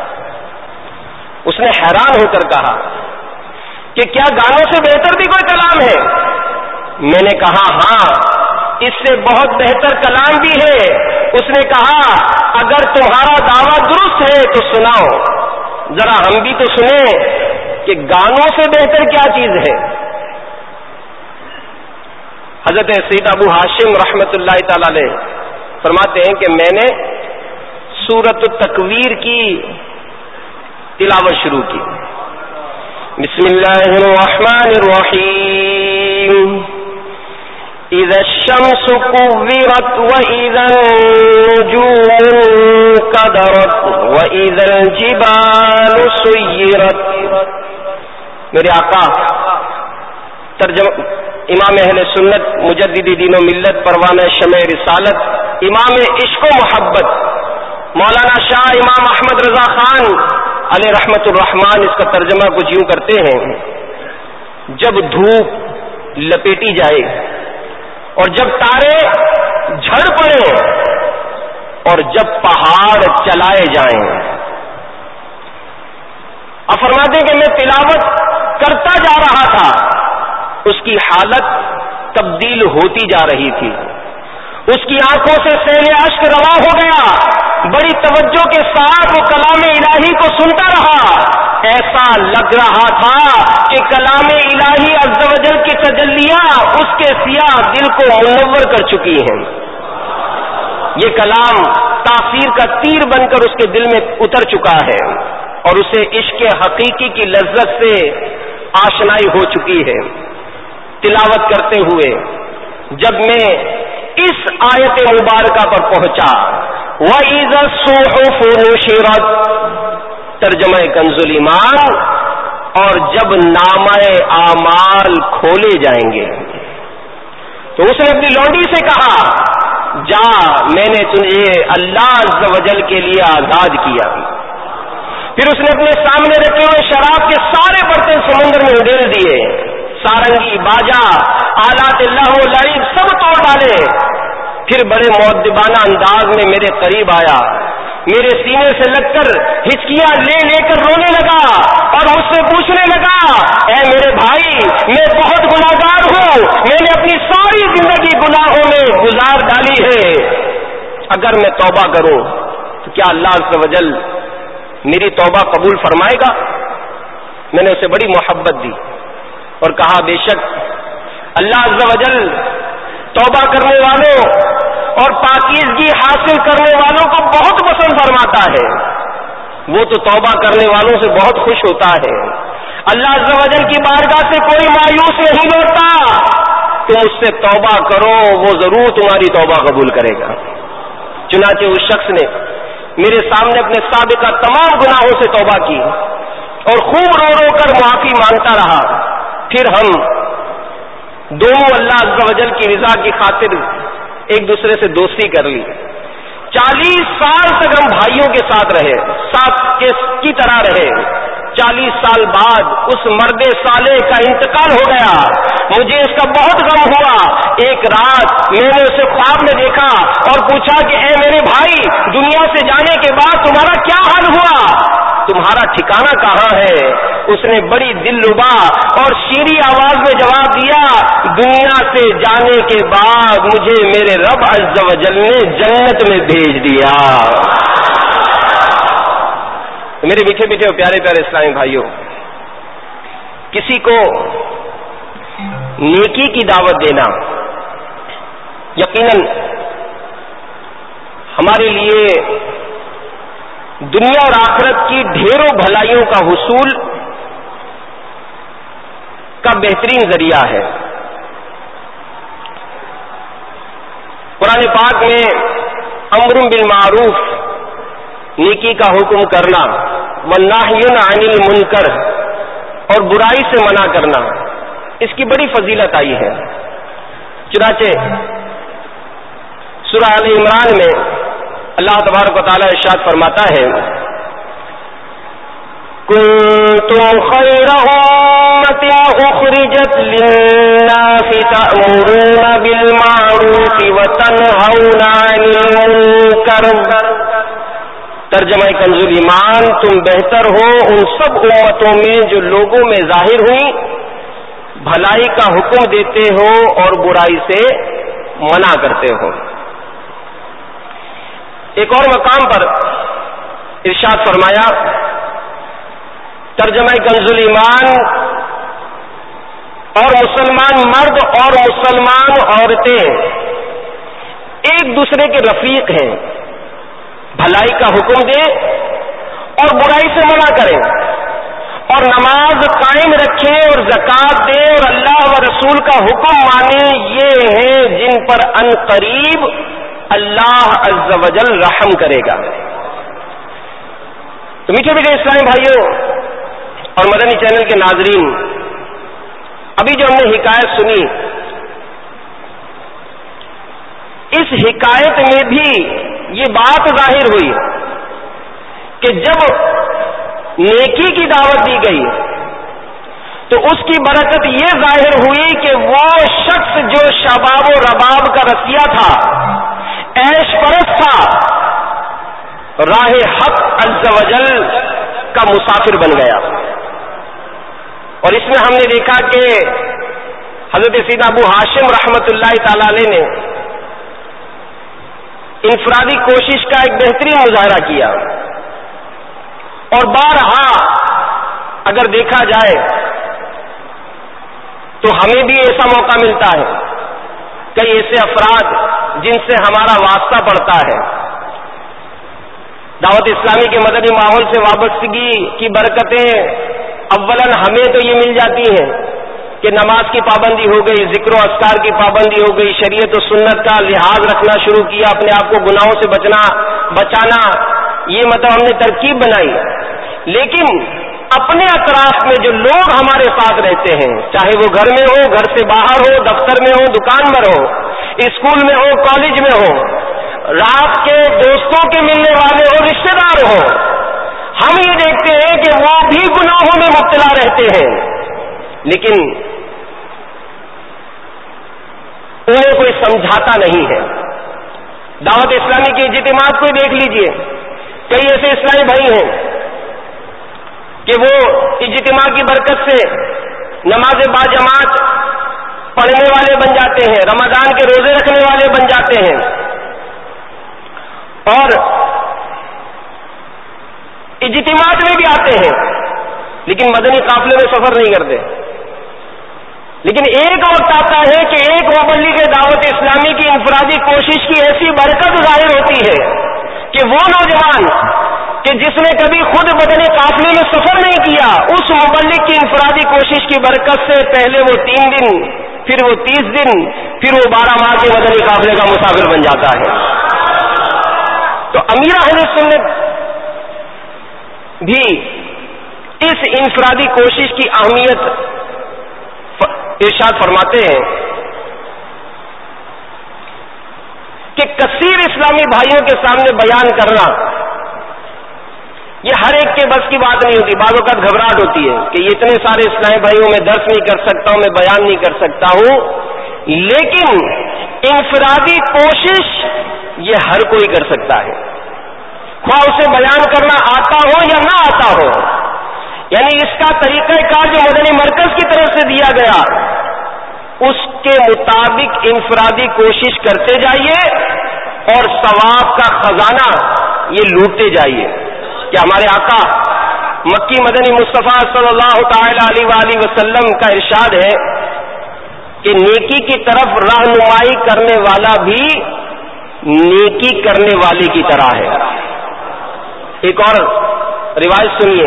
اس نے حیران ہو کر کہا کہ کیا گانوں سے بہتر بھی کوئی کلام ہے؟ میں نے کہا ہاں اس سے بہت بہتر کلام بھی ہے. اس نے کہا اگر تمہارا دعویٰ درست ہے تو سناؤ, ذرا ہم بھی تو سنیں کہ گانوں سے بہتر کیا چیز ہے. حضرت سید ابو ہاشم رحمت اللہ تعالی علیہ فرماتے ہیں کہ میں نے سورۃ التکویر کی تلاوت شروع کی. بسم اللہ الرحمن الرحیم. اذا الشمس كورت واذا النجوم انكدرت واذا الجبال سيرت. میرے آقا ترجمہ امام اہل سنت مجدد دین و ملت پروانہ شمع رسالت امام عشق و محبت مولانا شاہ امام احمد رضا خان علیہ رحمت الرحمان اس کا ترجمہ کچھ یوں کرتے ہیں. جب دھوپ لپیٹی جائے اور جب تارے جھڑ پڑے اور جب پہاڑ چلائے جائیں. اب فرماتے ہیں کہ میں تلاوت کرتا جا رہا تھا, اس کی حالت تبدیل ہوتی جا رہی تھی, اس کی آنکھوں سے سیل اشک رواں ہو گیا. بڑی توجہ کے ساتھ وہ کلام الہی کو سنتا رہا. ایسا لگ رہا تھا کہ کلام الہی عز و جل کی تجلیاں اس کے سیاہ دل کو منور کر چکی ہیں. یہ کلام تاثیر کا تیر بن کر اس کے دل میں اتر چکا ہے اور اسے عشق حقیقی کی لذت سے آشنائی ہو چکی ہے. تلاوت کرتے ہوئے جب میں اس آیت مبارکہ پر پہنچا وَإِذَا الصُّحُفُ نُشِرَتْ ترجمہ کنز ایمان, اور جب نامہ اعمال کھولے جائیں گے, تو اس نے اپنی لونڈی سے کہا جا میں نے تجھے اللہ عز و جل کے لیے آزاد کیا. پھر اس نے اپنے سامنے رکھے ہوئے شراب کے سارے برتن سمندر میں ڈال دیے. سارنگی باجا آلات اللہ و لعب سب توڑ ڈالے. پھر بڑے مؤدبانہ انداز میں میرے قریب آیا, میرے سینے سے لگ کر ہچکیاں لے لے کر رونے لگا اور مجھ سے پوچھنے لگا اے میرے بھائی میں بہت گناہگار ہوں, میں نے اپنی ساری زندگی گناہوں میں گزار ڈالی ہے. اگر میں توبہ کروں تو کیا اللہ عز و جل میری توبہ قبول فرمائے گا؟ میں نے اسے بڑی محبت دی اور کہا بے شک اللہ عز و جل توبہ کرنے والوں اور پاکیزگی حاصل کرنے والوں کو بہت پسند فرماتا ہے. وہ تو توبہ کرنے والوں سے بہت خوش ہوتا ہے. اللہ عز و جل کی بارگاہ سے کوئی مایوس نہیں لوٹتا. تم اس سے توبہ کرو, وہ ضرور تمہاری توبہ قبول کرے گا. چنانچہ اس شخص نے میرے سامنے اپنے سابقہ تمام گناہوں سے توبہ کی اور خوب رو رو کر معافی مانگتا رہا. پھر ہم دونوں اللہ عز و جل کی رضا کی خاطر ایک دوسرے سے دوستی کر لی. چالیس سال تک ہم بھائیوں کے ساتھ رہے, ساتھ کی طرح رہے. چالیس سال بعد اس مرد صالح کا انتقال ہو گیا. مجھے اس کا بہت غم ہوا. ایک رات میں نے اسے خواب میں دیکھا اور پوچھا کہ اے میرے بھائی, دنیا سے جانے کے بعد تمہارا کیا حال ہوا, تمہارا ٹھکانہ کہاں ہے؟ اس نے بڑی دل ربا اور شیریں آواز میں جواب دیا, دنیا سے جانے کے بعد مجھے میرے رب عز و جل نے جنت میں بھیج دیا. میرے میٹھے میٹھے اور پیارے پیارے اسلامی بھائیوں, کسی کو نیکی کی دعوت دینا یقیناً ہمارے لیے دنیا اور آخرت کی ڈھیروں بھلائیوں کا حصول کا بہترین ذریعہ ہے. قرآن پاک میں امر بالمعروف نیکی کا حکم کرنا, والنہی عن المنکر اور برائی سے منع کرنا, اس کی بڑی فضیلت آئی ہے. چنانچہ سورہ آل عمران میں اللہ تبارک و تعالی ارشاد فرماتا ہے کنتم خیر امت اخرجت للناس تأمرون بالمعروف وتنہون عن المنکر. ترجمہ کنز ایمان, تم بہتر ہو ان سب امتوں میں جو لوگوں میں ظاہر ہوئی بھلائی کا حکم دیتے ہو اور برائی سے منع کرتے ہو. ایک اور مقام پر ارشاد فرمایا، ترجمہ کنز الایمان، اور مسلمان مرد اور مسلمان عورتیں ایک دوسرے کے رفیق ہیں، بھلائی کا حکم دیں اور برائی سے منع کریں، اور نماز قائم رکھیں اور زکوٰۃ دیں اور اللہ و رسول کا حکم مانیں. یہ ہیں جن پر ان قریب اللہ عز و جل رحم کرے گا. تو میٹھے میٹھے اسلامی بھائیوں اور مدنی چینل کے ناظرین، ابھی جو ہم نے حکایت سنی، اس حکایت میں بھی یہ بات ظاہر ہوئی کہ جب نیکی کی دعوت دی گئی تو اس کی برکت یہ ظاہر ہوئی کہ وہ شخص جو شباب و رباب کا رسیہ تھا، عیش پرست تھا، راہ حق عز و جل کا مسافر بن گیا. اور اس میں ہم نے دیکھا کہ حضرت سیدنا ابو ہاشم رحمت اللہ تعالی علیہ نے انفرادی کوشش کا ایک بہترین مظاہرہ کیا. اور بارہا اگر دیکھا جائے تو ہمیں بھی ایسا موقع ملتا ہے، کئی ایسے افراد جن سے ہمارا واسطہ پڑتا ہے، دعوت اسلامی کے مدنی ماحول سے وابستگی کی برکتیں اولاً ہمیں تو یہ مل جاتی ہیں کہ نماز کی پابندی ہو گئی، ذکر و اذکار کی پابندی ہو گئی، شریعت و سنت کا لحاظ رکھنا شروع کیا، اپنے آپ کو گناہوں سے بچنا بچانا، یہ مطلب ہم نے ترکیب بنائی. لیکن اپنے اطراف میں جو لوگ ہمارے ساتھ رہتے ہیں، چاہے وہ گھر میں ہو، گھر سے باہر ہو، دفتر میں ہو، دکان پر ہو، اسکول میں ہو، کالج میں ہو، رات کے دوستوں کے ملنے والے ہو، رشتہ دار ہو، ہم یہ دیکھتے ہیں کہ وہ بھی گناہوں میں مبتلا رہتے ہیں، لیکن انہیں کوئی سمجھاتا نہیں ہے. دعوت اسلامی کے اجتماعات کو دیکھ لیجئے، کئی ایسے اسلامی بھائی ہیں کہ وہ اجتماع کی برکت سے نماز باجماعت پڑھنے والے بن جاتے ہیں، رمضان کے روزے رکھنے والے بن جاتے ہیں، اور اجتماعات میں بھی آتے ہیں، لیکن مدنی قافلے میں سفر نہیں کرتے. لیکن ایک وقت آتا ہے کہ ایک مبلغ دعوت اسلامی کی انفرادی کوشش کی ایسی برکت ظاہر ہوتی ہے کہ وہ نوجوان کہ جس نے کبھی خود مدنی قافلے میں سفر نہیں کیا، اس مبلغ کی انفرادی کوشش کی برکت سے پہلے وہ تین دن، پھر وہ تیس دن، پھر وہ بارہ ماہ کے مدنی قافلے کا مسافر بن جاتا ہے. تو امیر اہل سنت بھی اس انفرادی کوشش کی اہمیت ارشاد فرماتے ہیں کہ کثیر اسلامی بھائیوں کے سامنے بیان کرنا یہ ہر ایک کے بس کی بات نہیں ہوتی. بعض اوقات گھبراہٹ ہوتی ہے کہ یہ اتنے سارے اسلامی بھائیوں میں درس نہیں کر سکتا ہوں، میں بیان نہیں کر سکتا ہوں. لیکن انفرادی کوشش یہ ہر کوئی کر سکتا ہے، خواہ اسے بیان کرنا آتا ہو یا نہ آتا ہو. یعنی اس کا طریقہ کار جو مدنی مرکز کی طرف سے دیا گیا، اس کے مطابق انفرادی کوشش کرتے جائیے اور ثواب کا خزانہ یہ لوٹتے جائیے. کہ ہمارے آقا مکی مدنی مصطفیٰ صلی اللہ تعالی علیہ وآلہ وسلم کا ارشاد ہے کہ نیکی کی طرف رہنمائی کرنے والا بھی نیکی کرنے والے کی طرح ہے. ایک اور روایت سنیے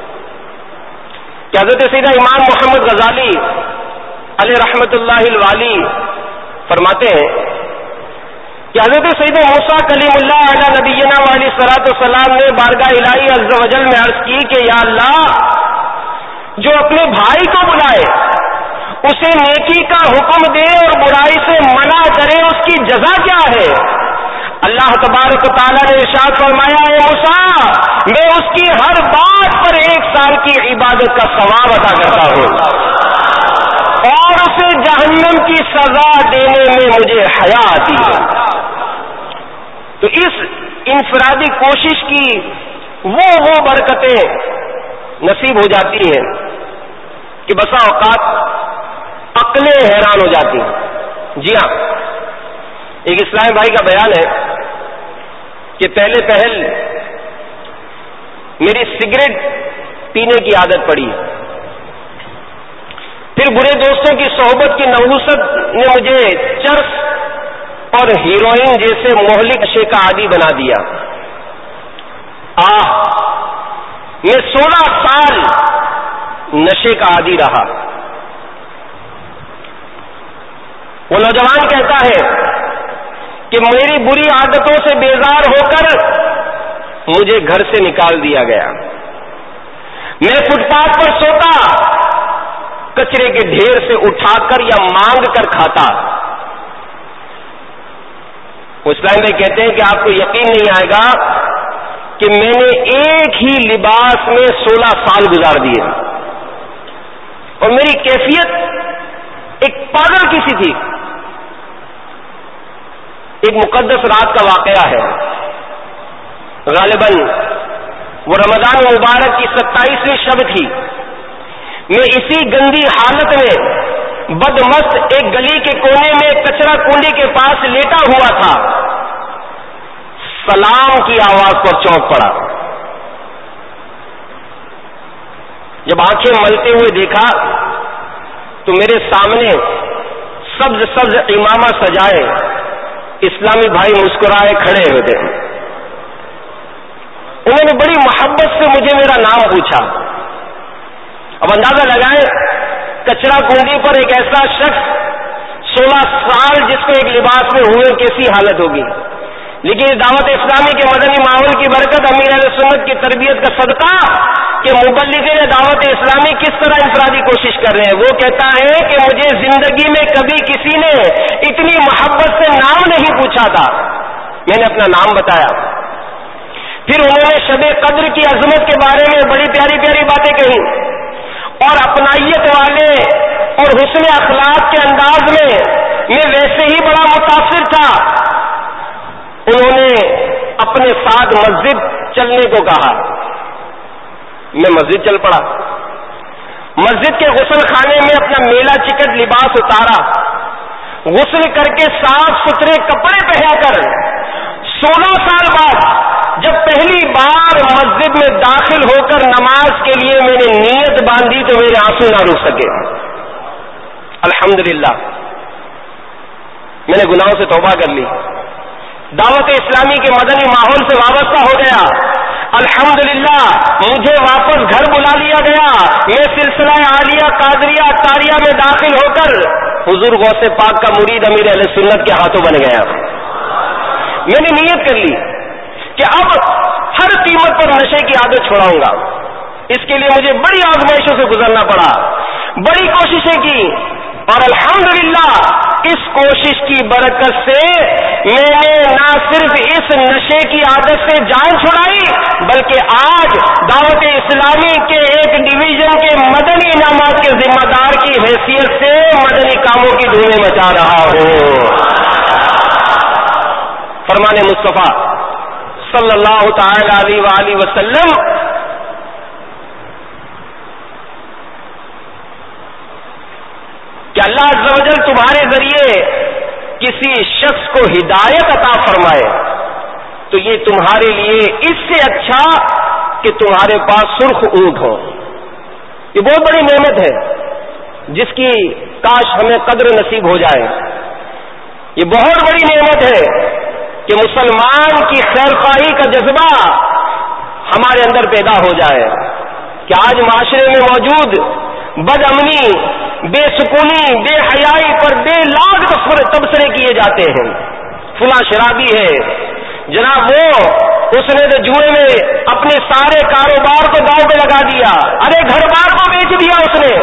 کہ حضرت سیدنا امام محمد غزالی علیہ رحمت اللہ الوالی فرماتے ہیں کہ حضرت سیدنا موسیٰ کلیم اللہ علیہ نبینا علیہ الصلوۃ والسلام نے بارگاہ الہی عز و جل میں عرض کی کہ یا اللہ، جو اپنے بھائی کو بلائے، اسے نیکی کا حکم دے اور برائی سے منع کرے، اس کی جزا کیا ہے؟ اللہ تبارک و تعالیٰ نے ارشاد فرمایا، اے موسیٰ، میں اس کی ہر بات پر ایک سال کی عبادت کا ثواب عطا کرتا ہوں اور اسے جہنم کی سزا دینے میں مجھے حیا آتی ہے. تو اس انفرادی کوشش کی وہ وہ برکتیں نصیب ہو جاتی ہیں کہ بسا اوقات عقلیں حیران ہو جاتی ہیں۔ جی ہاں، ایک اسلامی بھائی کا بیان ہے کہ پہلے پہل میری سگریٹ پینے کی عادت پڑی، پھر برے دوستوں کی صحبت کی نحوست نے مجھے چرس اور ہیروئن جیسے مہلک نشے کا عادی بنا دیا۔ آہ، میں سولہ سال نشے کا عادی رہا۔ وہ نوجوان کہتا ہے کہ میری بری عادتوں سے بیزار ہو کر مجھے گھر سے نکال دیا گیا۔ میں فٹ پاتھ پر سوتا، کچرے کے ڈھیر سے اٹھا کر یا مانگ کر کھاتا۔ وہ اسلام میں کہتے ہیں کہ آپ کو یقین نہیں آئے گا کہ میں نے ایک ہی لباس میں سولہ سال گزار دیے، اور میری کیفیت ایک پاگل کی سی تھی۔ ایک مقدس رات کا واقعہ ہے، غالباً وہ رمضان مبارک کی ستائیسویں شب تھی۔ میں اسی گندی حالت میں بدمست ایک گلی کے کونے میں کچرا کنڈی کے پاس لیٹا ہوا تھا۔ سلام کی آواز پر چونک پڑا۔ جب آنکھیں ملتے ہوئے دیکھا تو میرے سامنے سبز سبز امامہ سجائے اسلامی بھائی مسکرائے کھڑے ہوئے تھے۔ انہوں نے بڑی محبت سے مجھے میرا نام پوچھا۔ اب اندازہ لگائیں، کچرا کنڈی پر ایک ایسا شخص سولہ سال جس کو ایک لباس میں ہوئے کیسی حالت ہوگی۔ لیکن دعوت اسلامی کے مدنی ماحول کی برکت، امیر اہل سنت کی تربیت کا صدقہ کہ مبلغین دعوت اسلامی کس طرح انفرادی کوشش کر رہے ہیں۔ وہ کہتا ہے کہ مجھے زندگی میں کبھی کسی نے اتنی محبت سے نام نہیں پوچھا تھا۔ میں نے اپنا نام بتایا، پھر انہوں نے شب قدر کی عظمت کے بارے میں بڑی پیاری پیاری باتیں کہی، اور اپنائیت والے اور حسن اخلاق کے انداز میں میں ویسے ہی بڑا متاثر تھا۔ انہوں نے اپنے ساتھ مسجد چلنے کو کہا، میں مسجد چل پڑا۔ مسجد کے غسل خانے میں اپنا میلا چکٹ لباس اتارا، غسل کر کے صاف ستھرے کپڑے پہن کر سولہ سال بعد جب پہلی بار مسجد میں داخل ہو کر نماز کے لیے میں نے نیت باندھی تو میرے آنسو نہ رک سکے۔ الحمدللہ میں نے گناہوں سے توبہ کر لی، دعوت اسلامی کے مدنی ماحول سے وابستہ ہو گیا۔ الحمدللہ مجھے واپس گھر بلا لیا گیا۔ میں سلسلہ عالیہ قادریہ اطاریہ میں داخل ہو کر حضور غوث پاک کا مرید امیر اہل سنت کے ہاتھوں بن گیا۔ میں نے نیت کر لی کہ اب ہر قیمت پر نشے کی عادت چھوڑاؤں گا۔ اس کے لیے مجھے بڑی آزمائشوں سے گزرنا پڑا، بڑی کوششیں کی، اور الحمدللہ اس کوشش کی برکت سے میں نے نہ صرف اس نشے کی عادت سے جان چھڑائی بلکہ آج دعوت اسلامی کے ایک ڈویژن کے مدنی انعامات کے ذمہ دار کی حیثیت سے مدنی کاموں کی دھومیں مچا رہا ہوں۔ فرمان مصطفیٰ صلی اللہ تعالی علیہ وآلہ وسلم کہ اللہ عز و جل تمہارے ذریعے کسی شخص کو ہدایت عطا فرمائے تو یہ تمہارے لیے اس سے اچھا کہ تمہارے پاس سرخ اونٹ ہو۔ یہ بہت بڑی نعمت ہے جس کی کاش ہمیں قدر نصیب ہو جائے۔ یہ بہت بڑی نعمت ہے کہ مسلمان کی خیر خواہی کا جذبہ ہمارے اندر پیدا ہو جائے کہ آج معاشرے میں موجود بد امنی، بے سکونی، بے حیائی پر بے لاگ تبصرے کیے جاتے ہیں۔ فلاں شرابی ہے جناب، وہ اس نے تو جوئے میں اپنے سارے کاروبار کو داؤ پہ لگا دیا، ارے گھر بار کو بیچ دیا اس نے۔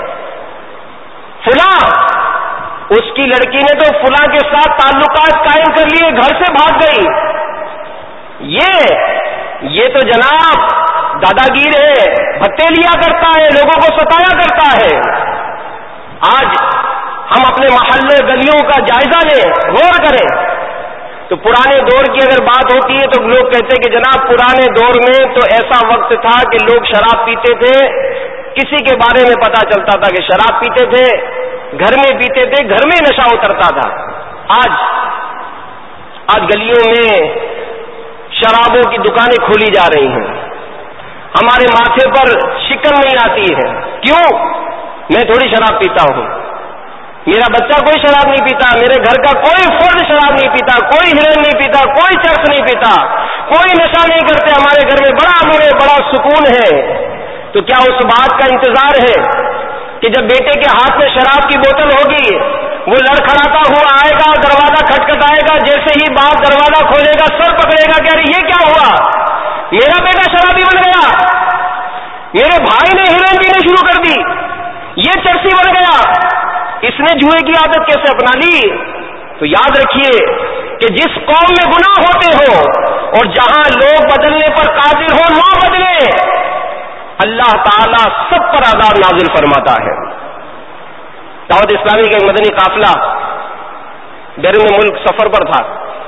فلاں اس کی لڑکی نے تو فلاں کے ساتھ تعلقات قائم کر لیے، گھر سے بھاگ گئی۔ یہ یہ تو جناب دادا گیر ہے، بھتے لیا کرتا ہے، لوگوں کو ستایا کرتا ہے۔ آج ہم اپنے محلے گلیوں کا جائزہ لیں، غور کریں تو پرانے دور کی اگر بات ہوتی ہے تو لوگ کہتے ہیں کہ جناب پرانے دور میں تو ایسا وقت تھا کہ لوگ شراب پیتے تھے، کسی کے بارے میں پتا چلتا تھا کہ شراب پیتے تھے گھر میں پیتے تھے، گھر میں نشہ اترتا تھا. آج آج گلیوں میں شرابوں کی دکانیں کھولی جا رہی ہیں. ہمارے ماتھے پر شکن نہیں آتی ہے. کیوں؟ میں تھوڑی شراب پیتا ہوں، میرا بچہ کوئی شراب نہیں پیتا، میرے گھر کا کوئی فرد شراب نہیں پیتا، کوئی ہیروئن نہیں پیتا، کوئی چرس نہیں پیتا، کوئی نشہ نہیں کرتے. ہمارے گھر میں بڑا امن ہے، بڑا سکون ہے. تو کیا اس بات کا انتظار ہے کہ جب بیٹے کے ہاتھ میں شراب کی بوتل ہوگی، وہ لڑکھڑاتا ہوا آئے گا، دروازہ کھٹکھٹائے گا، جیسے ہی باپ دروازہ کھولے گا سر پکڑے گا کہ ارے یہ کیا ہوا، میرا بیٹا شرابی بن گیا، میرے بھائی نے ہیروئن پینے شروع کر دی، یہ چرسی بن گیا، اس نے جوئے کی عادت کیسے اپنا لی. تو یاد رکھیے کہ جس قوم میں گناہ ہوتے ہو اور جہاں لوگ بدلنے پر قادر ہو نہ بدلے، اللہ تعالیٰ سب پر عذاب نازل فرماتا ہے. دعوت اسلامی کا ایک مدنی قافلہ بیرون ملک سفر پر تھا.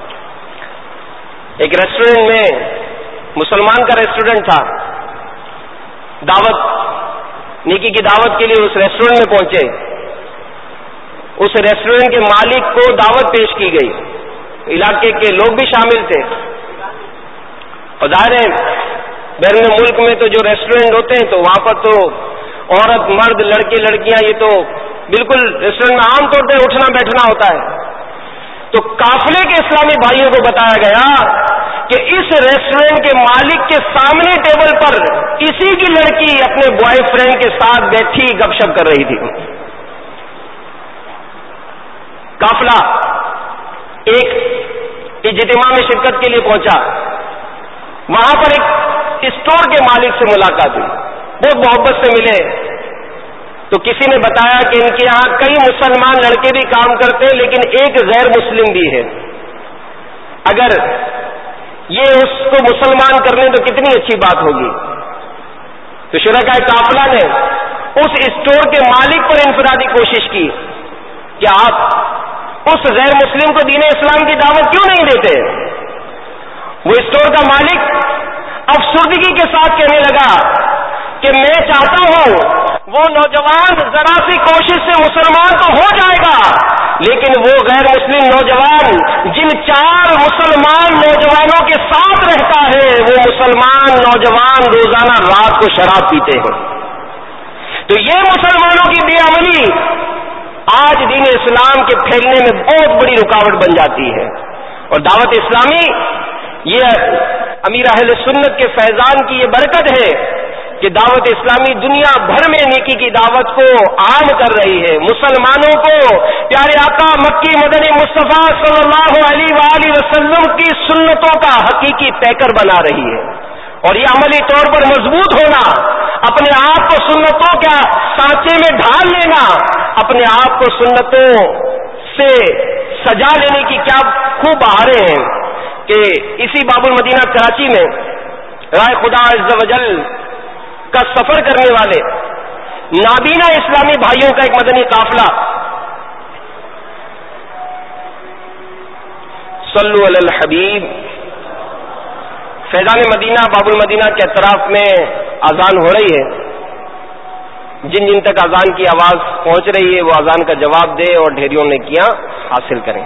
ایک ریسٹورینٹ میں مسلمان کا ریسٹورینٹ تھا. دعوت نیکی کی دعوت کے لیے اس ریسٹورینٹ میں پہنچے. اس ریسٹورینٹ کے مالک کو دعوت پیش کی گئی، علاقے کے لوگ بھی شامل تھے. اور ظاہر ہے بیرون ملک میں تو جو ریسٹورینٹ ہوتے ہیں تو وہاں پر تو عورت مرد لڑکے لڑکیاں یہ تو بالکل ریسٹورینٹ میں عام طور پہ اٹھنا بیٹھنا ہوتا ہے. تو قافلے کے اسلامی بھائیوں کو بتایا گیا کہ اس ریسٹورینٹ کے مالک کے سامنے ٹیبل پر اسی کی لڑکی اپنے بوائے فرینڈ کے ساتھ بیٹھی گپ شپ کر رہی تھی. قافلہ ایک اجتماع میں شرکت کے لیے پہنچا. وہاں پر ایک اسٹور کے مالک سے ملاقات ہوئی، بہت محبت سے ملے. تو کسی نے بتایا کہ ان کے یہاں کئی مسلمان لڑکے بھی کام کرتے ہیں لیکن ایک غیر مسلم بھی ہے، اگر یہ اس کو مسلمان کر لیں تو کتنی اچھی بات ہوگی. تو شرکاء قافلہ نے اس اسٹور کے مالک پر انفرادی کوشش کی کہ آپ اس غیر مسلم کو دین اسلام کی دعوت کیوں نہیں دیتے. وہ اسٹور کا مالک افسردگی کے ساتھ کہنے لگا کہ میں چاہتا ہوں وہ نوجوان ذرا سی کوشش سے مسلمان تو ہو جائے گا، لیکن وہ غیر مسلم نوجوان جن چار مسلمان نوجوانوں کے ساتھ رہتا ہے وہ مسلمان نوجوان روزانہ رات کو شراب پیتے ہیں. تو یہ مسلمانوں کی بے عملی آج دین اسلام کے پھیلنے میں بہت بڑی رکاوٹ بن جاتی ہے. اور دعوت اسلامی یہ امیر اہل سنت کے فیضان کی یہ برکت ہے کہ دعوت اسلامی دنیا بھر میں نیکی کی دعوت کو عام کر رہی ہے. مسلمانوں کو پیارے آقا مکی مدنی مصطفیٰ صلی اللہ علیہ وآلہ وسلم کی سنتوں کا حقیقی پیکر بنا رہی ہے. اور یہ عملی طور پر مضبوط ہونا، اپنے آپ کو سنتوں کا سانچے میں ڈھال لینا، اپنے آپ کو سنتوں سے سجا لینے کی کیا خوب بہاریں ہیں کہ اسی باب المدینہ کراچی میں رائے خدا عز و جل کا سفر کرنے والے نابینا اسلامی بھائیوں کا ایک مدنی قافلہ صلو علی الحبیب فیضان مدینہ باب المدینہ کے اطراف میں اذان ہو رہی ہے. جن جن تک اذان کی آواز پہنچ رہی ہے وہ اذان کا جواب دے اور ڈھیریوں نے کیا حاصل کریں.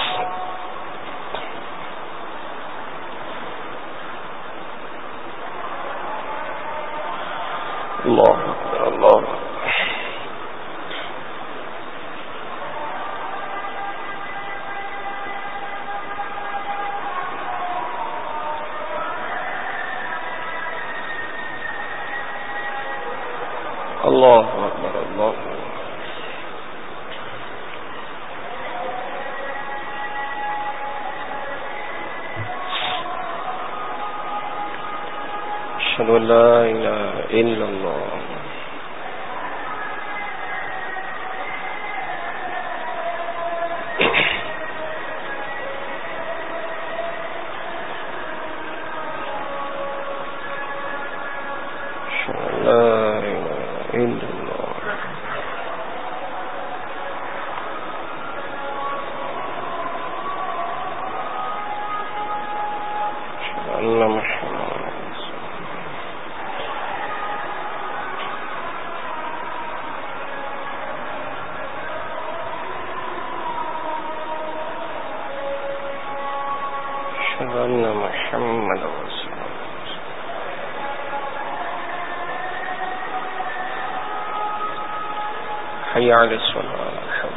اللہ اللہ اللہ اکبر اللہ اشہد ان لا الہ الا اللہ أشهد أن محمدا رسول الله. حي على الصلاة.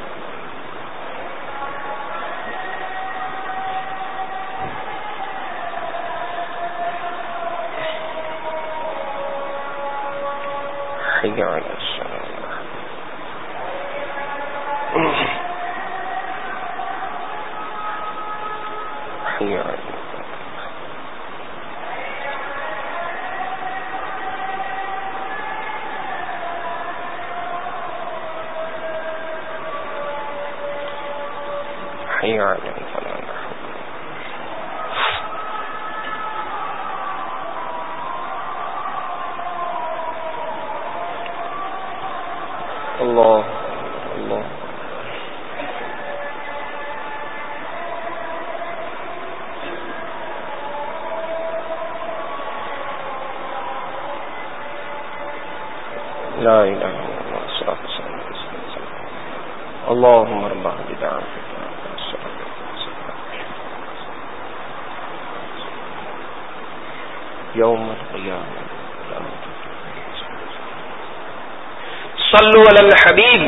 حي على الصلاة. حي على حي على الفلاح. الله الله. لا إله إلا الله. صلاة السلام اللهم رب بدعاء يوم القيامة. صلو علی الحبیب.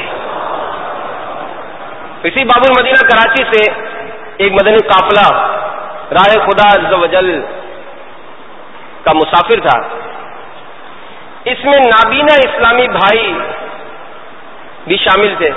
اسی باب المدینہ کراچی سے ایک مدنی قافلہ راہ خدا عز و جل کا مسافر تھا. اس میں نابینا اسلامی بھائی بھی شامل تھے.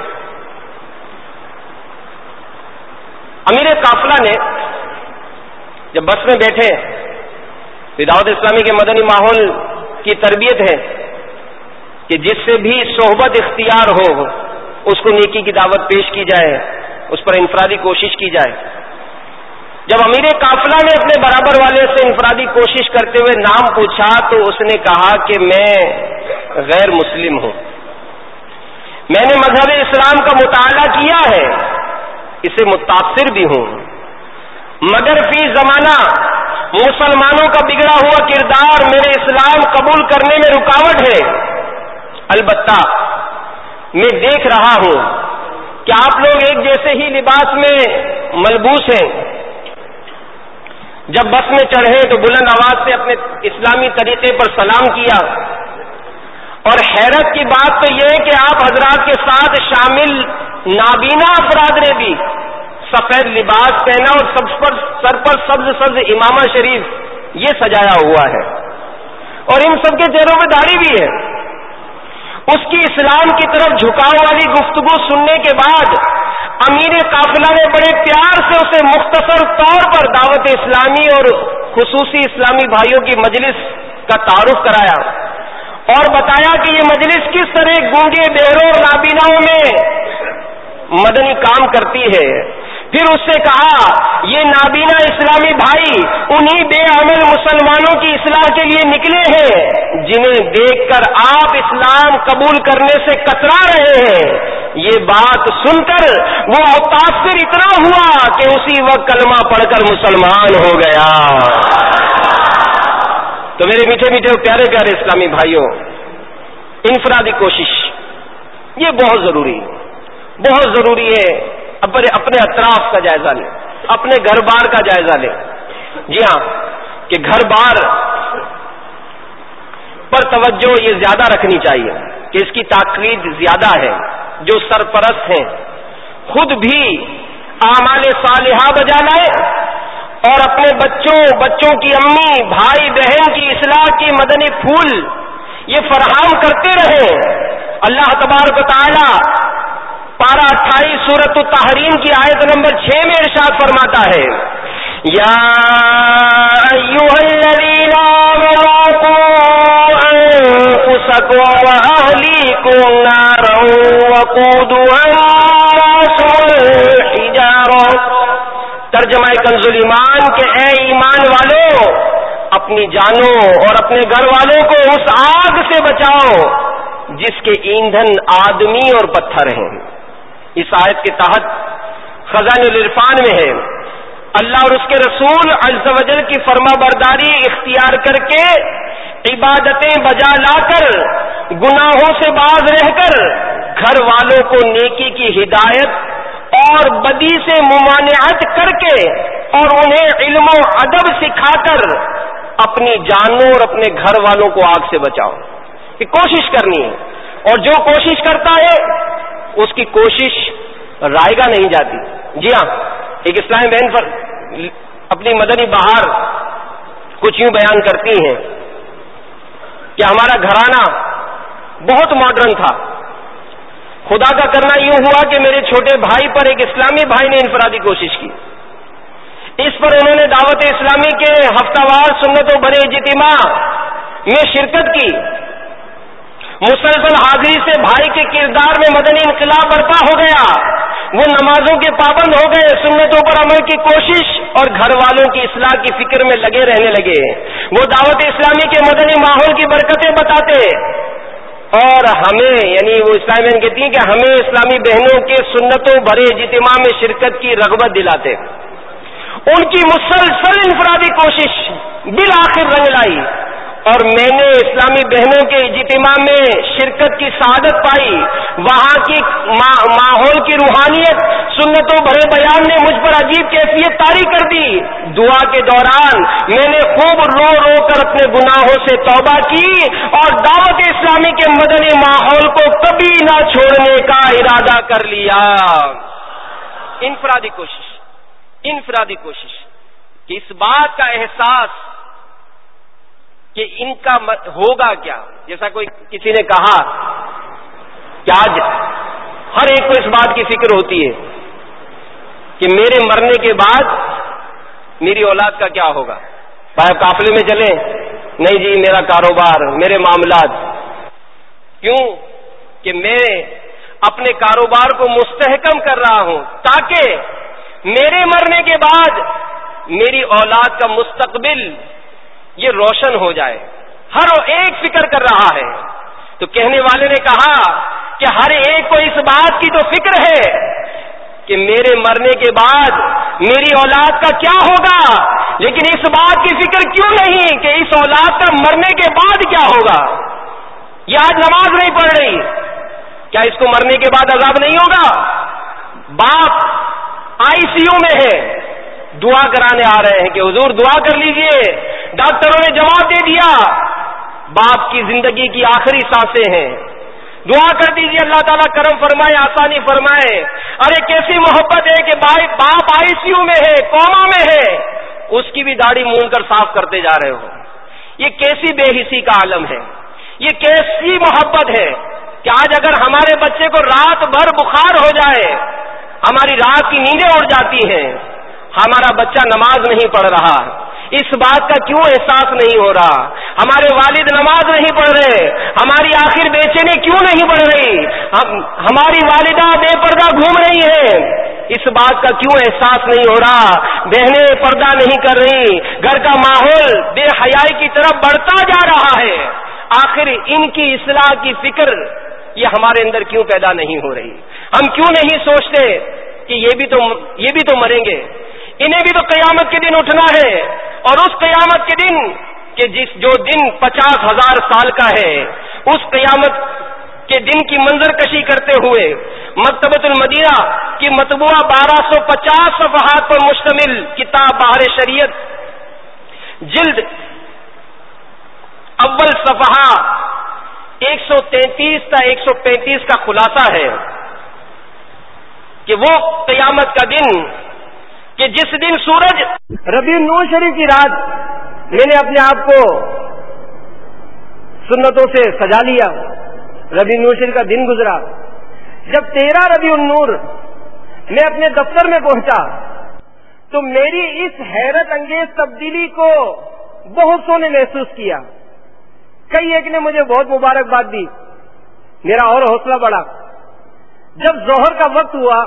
امیر قافلہ نے جب بس میں بیٹھے، دعوت اسلامی کے مدنی ماحول کی تربیت ہے کہ جس سے بھی صحبت اختیار ہو اس کو نیکی کی دعوت پیش کی جائے، اس پر انفرادی کوشش کی جائے. جب امیر قافلہ نے اپنے برابر والے سے انفرادی کوشش کرتے ہوئے نام پوچھا تو اس نے کہا کہ میں غیر مسلم ہوں، میں نے مذہب اسلام کا مطالعہ کیا ہے، اسے متاثر بھی ہوں، مگر فی زمانہ مسلمانوں کا بگڑا ہوا کردار میرے اسلام قبول کرنے میں رکاوٹ ہے. البتہ میں دیکھ رہا ہوں کہ آپ لوگ ایک جیسے ہی لباس میں ملبوس ہیں. جب بس میں چڑھے تو بلند آواز سے اپنے اسلامی طریقے پر سلام کیا، اور حیرت کی بات تو یہ ہے کہ آپ حضرات کے ساتھ شامل نابینا افراد نے بھی سفید لباس پہنا اور سب پر سر پر سبز سبز امامہ شریف یہ سجایا ہوا ہے، اور ان سب کے چہروں پہ داڑھی بھی ہے. اس کی اسلام کی طرف جھکاؤ والی گفتگو سننے کے بعد امیر قافلہ نے بڑے پیار سے اسے مختصر طور پر دعوت اسلامی اور خصوصی اسلامی بھائیوں کی مجلس کا تعارف کرایا اور بتایا کہ یہ مجلس کس طرح گونگے بہروں اور نابیناؤں میں مدنی کام کرتی ہے. پھر اس سے کہا یہ نابینا اسلامی بھائی انہی بے عمل مسلمانوں کی اصلاح کے لیے نکلے ہیں جنہیں دیکھ کر آپ اسلام قبول کرنے سے کترا رہے ہیں. یہ بات سن کر وہ متاثر اتنا ہوا کہ اسی وقت کلمہ پڑھ کر مسلمان ہو گیا. تو میرے میٹھے میٹھے پیارے پیارے اسلامی بھائیوں، انفرادی کوشش یہ بہت ضروری بہت ضروری ہے. اپنے اپنے اطراف کا جائزہ لیں، اپنے گھر بار کا جائزہ لیں. جی ہاں، کہ گھر بار پر توجہ یہ زیادہ رکھنی چاہیے کہ اس کی تاکید زیادہ ہے. جو سرپرست ہیں خود بھی اعمال صالحہ بجا لائیں اور اپنے بچوں بچوں کی امی بھائی بہن کی اصلاح کی مدنی پھول یہ فراہم کرتے رہیں. اللہ تبارک و تعالی پارہ اٹھائیس سورۃ التحریم کی آیت نمبر چھ میں ارشاد فرماتا ہے، یا ایھا الذین آمنوا قوا انفسکم واہلیکم نارا وقودها الناس والحجارہ. ترجمہ کنز ایمان کہ اے ایمان والو، اپنی جانوں اور اپنے گھر والوں کو اس آگ سے بچاؤ جس کے ایندھن آدمی اور پتھر ہیں. اس آیت کے تحت خزائن العرفان میں ہے اللہ اور اس کے رسول عز و جل کی فرما برداری اختیار کر کے عبادتیں بجا لا کر گناہوں سے باز رہ کر گھر والوں کو نیکی کی ہدایت اور بدی سے ممانعت کر کے اور انہیں علم و ادب سکھا کر اپنی جانوں اور اپنے گھر والوں کو آگ سے بچاؤ. یہ کوشش کرنی ہے, اور جو کوشش کرتا ہے اس کی کوشش رائگاں نہیں جاتی. جی ہاں, ایک اسلامی بہن پر اپنی مدنی بہار کچھ یوں بیان کرتی ہیں کہ ہمارا گھرانہ بہت ماڈرن تھا. خدا کا کرنا یوں ہوا کہ میرے چھوٹے بھائی پر ایک اسلامی بھائی نے انفرادی کوشش کی. اس پر انہوں نے دعوت اسلامی کے ہفتہ وار سنت و بڑے اجتماع میں شرکت کی. مسلسل حاضری سے بھائی کے کردار میں مدنی انقلاب برپا ہو گیا. وہ نمازوں کے پابند ہو گئے, سنتوں پر عمل کی کوشش اور گھر والوں کی اصلاح کی فکر میں لگے رہنے لگے. وہ دعوت اسلامی کے مدنی ماحول کی برکتیں بتاتے اور ہمیں, یعنی وہ اسلامی بہن کہتی ہیں کہ ہمیں اسلامی بہنوں کے سنتوں بھرے اجتماع میں شرکت کی رغبت دلاتے. ان کی مسلسل انفرادی کوشش بالآخر رنگ لائی اور میں نے اسلامی بہنوں کے اجتماع میں شرکت کی سعادت پائی. وہاں کی ماحول کی روحانیت, سنتوں بھرے بیان نے مجھ پر عجیب کیفیت طاری کر دی. دعا کے دوران میں نے خوب رو رو کر اپنے گناہوں سے توبہ کی اور دعوت اسلامی کے مدنی ماحول کو کبھی نہ چھوڑنے کا ارادہ کر لیا. انفرادی کوشش, انفرادی کوشش کہ اس بات کا احساس کہ ان کا ہوگا کیا. جیسا کوئی کسی نے کہا کہ آج ہر ایک کو اس بات کی فکر ہوتی ہے کہ میرے مرنے کے بعد میری اولاد کا کیا ہوگا. بھائی آپ قافلے میں چلیں, نہیں جی میرا کاروبار, میرے معاملات. کیوں کہ میں اپنے کاروبار کو مستحکم کر رہا ہوں تاکہ میرے مرنے کے بعد میری اولاد کا مستقبل یہ روشن ہو جائے. ہر ایک فکر کر رہا ہے. تو کہنے والے نے کہا کہ ہر ایک کو اس بات کی تو فکر ہے کہ میرے مرنے کے بعد میری اولاد کا کیا ہوگا, لیکن اس بات کی فکر کیوں نہیں کہ اس اولاد کا مرنے کے بعد کیا ہوگا. یہ آج نماز نہیں پڑھ رہی, کیا اس کو مرنے کے بعد عذاب نہیں ہوگا. باپ آئی سی یو میں ہے, دعا کرانے آ رہے ہیں کہ حضور دعا کر لیجئے. ڈاکٹروں نے جواب دے دیا باپ کی زندگی کی آخری سانسیں ہیں, دعا کر دیجئے اللہ تعالیٰ کرم فرمائے, آسانی فرمائے. ارے کیسی محبت ہے کہ بھائی باپ آئی سی یو میں ہے, کوما میں ہے, اس کی بھی داڑھی مون کر صاف کرتے جا رہے ہو. یہ کیسی بے حسی کا عالم ہے, یہ کیسی محبت ہے کہ آج اگر ہمارے بچے کو رات بھر بخار ہو جائے, ہماری رات کی نیندیں اڑ جاتی ہیں, ہمارا بچہ نماز نہیں پڑھ رہا, اس بات کا کیوں احساس نہیں ہو رہا. ہمارے والد نماز نہیں پڑھ رہے, ہماری آخر بے چینی کیوں نہیں بڑھ رہی, ہم ہماری والدہ بے پردہ گھوم رہی ہیں, اس بات کا کیوں احساس نہیں ہو رہا. بہنیں پردہ نہیں کر رہی, گھر کا ماحول بے حیائی کی طرف بڑھتا جا رہا ہے. آخر ان کی اصلاح کی فکر یہ ہمارے اندر کیوں پیدا نہیں ہو رہی. ہم کیوں نہیں سوچتے کہ یہ بھی تو یہ بھی تو مریں گے, انہیں بھی تو قیامت کے دن اٹھنا ہے, اور اس قیامت کے دن کہ جس جو دن پچاس ہزار سال کا ہے, اس قیامت کے دن کی منظر کشی کرتے ہوئے مکتبۃ المدینہ کی مطبوعہ بارہ سو پچاس صفحات پر مشتمل کتاب بہار شریعت جلد اول صفحہ ایک سو تینتیس تا ایک سو پینتیس کا خلاصہ ہے کہ وہ قیامت کا دن کہ جس دن سورج ربیع الاول شریف کی رات میں نے اپنے آپ کو سنتوں سے سجا لیا. ربیع الاول شریف کا دن گزرا. جب تیرہ ربیع النور میں اپنے دفتر میں پہنچا تو میری اس حیرت انگیز تبدیلی کو بہت سو نے محسوس کیا. کئی ایک نے مجھے بہت مبارکباد دی, میرا اور حوصلہ بڑھا. جب ظہر کا وقت ہوا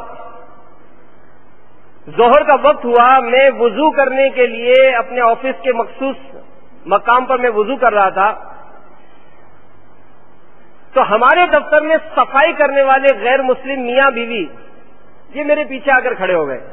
ظہر کا وقت ہوا میں وضو کرنے کے لیے اپنے آفس کے مخصوص مقام پر میں وضو کر رہا تھا, تو ہمارے دفتر میں صفائی کرنے والے غیر مسلم میاں بیوی یہ میرے پیچھے آ کر کھڑے ہو گئے.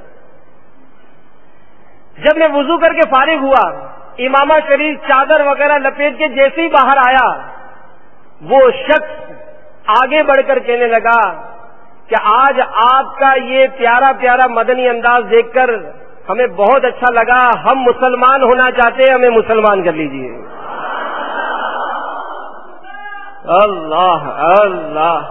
جب میں وضو کر کے فارغ ہوا, امامہ شریف چادر وغیرہ لپیٹ کے جیسے ہی باہر آیا, وہ شخص آگے بڑھ کر کہنے لگا کہ آج آپ کا یہ پیارا پیارا مدنی انداز دیکھ کر ہمیں بہت اچھا لگا. ہم مسلمان ہونا چاہتے ہیں, ہمیں مسلمان کر لیجئے. اللہ اللہ.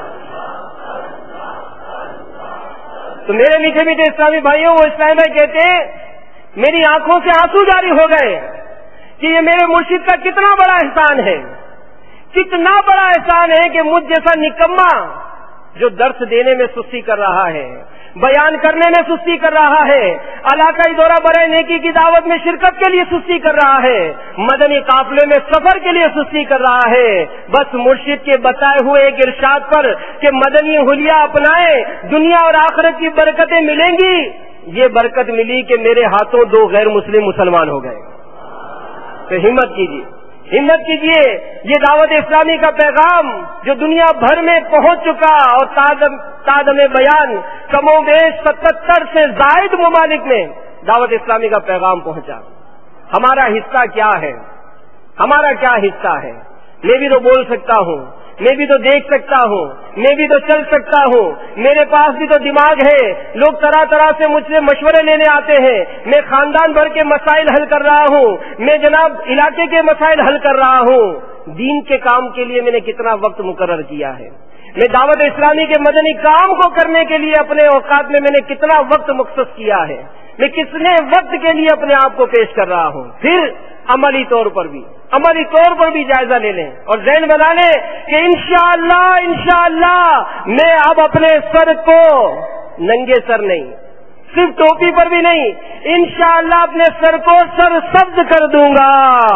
تو میرے میٹھے میٹھے اسلامی بھائیوں, وہ اسلامی بھائی کہتے ہیں میری آنکھوں سے آنسو جاری ہو گئے کہ یہ میرے مرشد کا کتنا بڑا احسان ہے, کتنا بڑا احسان ہے کہ مجھ جیسا نکما جو درس دینے میں سستی کر رہا ہے, بیان کرنے میں سستی کر رہا ہے, علاقائی دورہ برائے نیکی کی دعوت میں شرکت کے لیے سستی کر رہا ہے, مدنی قافلے میں سفر کے لیے سستی کر رہا ہے, بس مرشد کے بتائے ہوئے ایک ارشاد پر کہ مدنی حلیہ اپنائے دنیا اور آخرت کی برکتیں ملیں گی, یہ برکت ملی کہ میرے ہاتھوں دو غیر مسلم مسلمان ہو گئے. تو ہمت کیجیے, ہمت کیجیے. یہ دعوت اسلامی کا پیغام جو دنیا بھر میں پہنچ چکا اور تادم بیان کم و بیش ستتر سے زائد ممالک میں دعوت اسلامی کا پیغام پہنچا. ہمارا حصہ کیا ہے, ہمارا کیا حصہ ہے؟ میں بھی تو بول سکتا ہوں, میں بھی تو دیکھ سکتا ہوں, میں بھی تو چل سکتا ہوں, میرے پاس بھی تو دماغ ہے. لوگ طرح طرح سے مجھ سے مشورے لینے آتے ہیں, میں خاندان بھر کے مسائل حل کر رہا ہوں, میں جناب علاقے کے مسائل حل کر رہا ہوں. دین کے کام کے لیے میں نے کتنا وقت مقرر کیا ہے, میں دعوت اسلامی کے مدنی کام کو کرنے کے لیے اپنے اوقات میں میں نے کتنا وقت مختص کیا ہے, میں کتنے وقت کے لیے اپنے آپ کو پیش کر رہا ہوں. پھر عملی طور پر بھی عملی طور پر بھی جائزہ لے لیں اور ذہن بنا لیں کہ انشاءاللہ انشاءاللہ میں اب اپنے سر کو ننگے سر نہیں, صرف ٹوپی پر بھی نہیں, انشاءاللہ اپنے سر کو سر سبز کر دوں گا.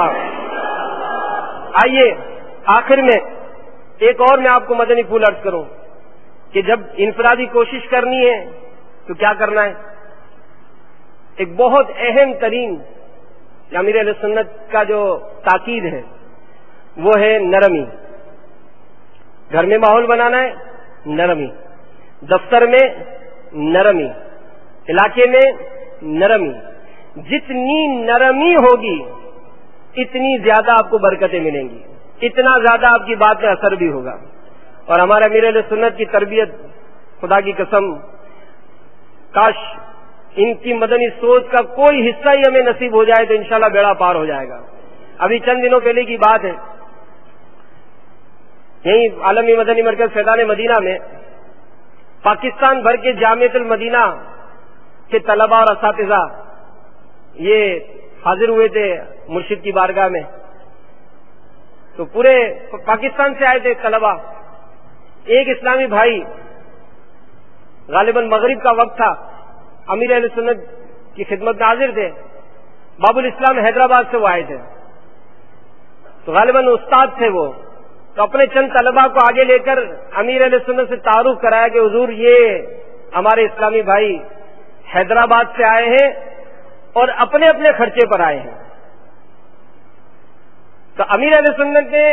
آئیے آخر میں ایک اور میں آپ کو مدنی پھول عرض کروں کہ جب انفرادی کوشش کرنی ہے تو کیا کرنا ہے. ایک بہت اہم ترین امیر اہل سنت کا جو تاکید ہے وہ ہے نرمی. گھر میں ماحول بنانا ہے, نرمی. دفتر میں نرمی, علاقے میں نرمی. جتنی نرمی ہوگی اتنی زیادہ آپ کو برکتیں ملیں گی, اتنا زیادہ آپ کی بات میں اثر بھی ہوگا. اور ہمارا امیر اہل سنت کی تربیت, خدا کی قسم کاش ان کی مدنی سوچ کا کوئی حصہ ہی ہمیں نصیب ہو جائے تو انشاءاللہ بیڑا پار ہو جائے گا. ابھی چند دنوں پہلے کی بات ہے, یہی عالمی مدنی مرکز فیضان مدینہ میں پاکستان بھر کے جامعۃ المدینہ کے طلباء اور اساتذہ یہ حاضر ہوئے تھے مرشد کی بارگاہ میں. تو پورے پاکستان سے آئے تھے طلباء. ایک اسلامی بھائی, غالباً مغرب کا وقت تھا, امیر اہل سنت کی خدمت میں حاضر تھے. باب الاسلام حیدرآباد سے وہ آئے تھے, تو غالباً استاد تھے وہ. تو اپنے چند طلباء کو آگے لے کر امیر اہل سنت سے تعارف کرایا کہ حضور یہ ہمارے اسلامی بھائی حیدرآباد سے آئے ہیں اور اپنے اپنے خرچے پر آئے ہیں. تو امیر اہل سنت نے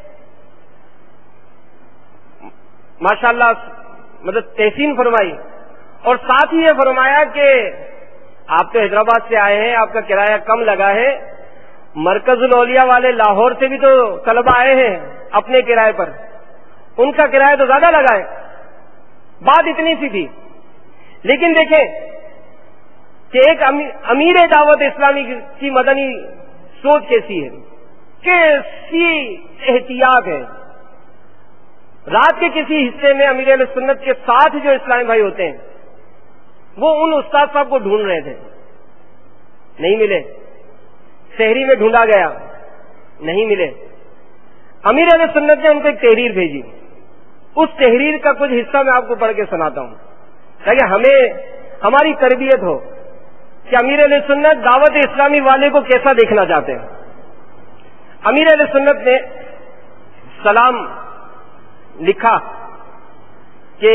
ماشاءاللہ مطلب تحسین فرمائی اور ساتھ ہی یہ فرمایا کہ آپ تو حیدرآباد سے آئے ہیں, آپ کا کرایہ کم لگا ہے, مرکز الاولیاء والے لاہور سے بھی تو طلبہ آئے ہیں اپنے کرائے پر, ان کا کرایہ تو زیادہ لگا ہے. بات اتنی سی تھی, لیکن دیکھیں کہ ایک امیر دعوت اسلامی کی مدنی سوچ کیسی ہے, کیسی احتیاط ہے. رات کے کسی حصے میں امیر اہل سنت کے ساتھ جو اسلامی بھائی ہوتے ہیں وہ ان استاد صاحب کو ڈھونڈ رہے تھے, نہیں ملے. شہری میں ڈھونڈا گیا, نہیں ملے. امیر اہل سنت نے ان کو ایک تحریر بھیجی. اس تحریر کا کچھ حصہ میں آپ کو پڑھ کے سناتا ہوں تاکہ ہمیں ہماری تربیت ہو کہ امیر اہل سنت دعوت اسلامی والے کو کیسا دیکھنا چاہتے ہیں. امیر اہل سنت نے سلام لکھا کہ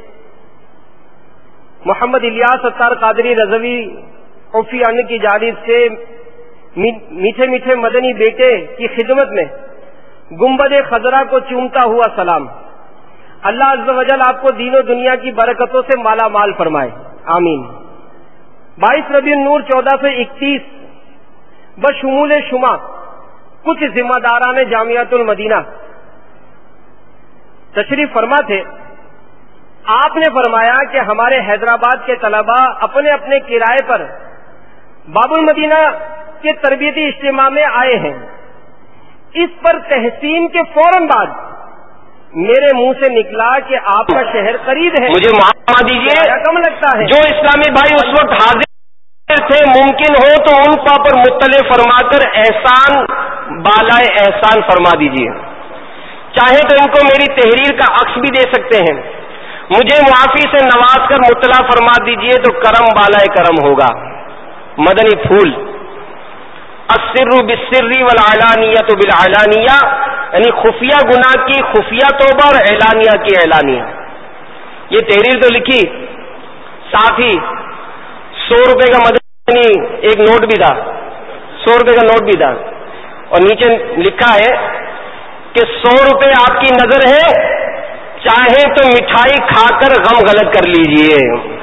محمد الیاس ستار قادری رضوی عفی ان کی جانب سے میٹھے میٹھے مدنی بیٹے کی خدمت میں گنبد خضرا کو چومتا ہوا سلام. اللہ عز و جل آپ کو دین و دنیا کی برکتوں سے مالا مال فرمائے, آمین. بائیس ربیع النور چودہ سو اکتیس بشمول شما کچھ ذمہ داران جامعۃ المدینہ تشریف فرما تھے آپ نے فرمایا کہ ہمارے حیدرآباد کے طلباء اپنے اپنے کرائے پر باب المدینہ کے تربیتی اجتماع میں آئے ہیں. اس پر تحسین کے فوراً بعد میرے منہ سے نکلا کہ آپ کا شہر قریب ہے. مجھے معاف دیجیے, کم لگتا ہے. جو اسلامی بھائی اس وقت حاضر تھے ممکن ہو تو ان پر مطلع فرما کر احسان بالائے احسان فرما دیجیے. چاہے تو ان کو میری تحریر کا عکس بھی دے سکتے ہیں. مجھے معافی سے نواز کر مطلع فرما دیجیے تو کرم بالائے کرم ہوگا. مدنی پھول السر بالسر والعلانیۃ بالعلانیہ, یعنی خفیہ گناہ کی خفیہ توبہ اور اعلانیہ کی اعلانیہ. یہ تحریر تو لکھی, ساتھ ہی سو روپے کا مدنی ایک نوٹ بھی تھا, سو روپے کا نوٹ بھی تھا, اور نیچے لکھا ہے کہ سو روپے آپ کی نظر ہے, چاہے تو مٹھائی کھا کر غم غلط کر لیجئے.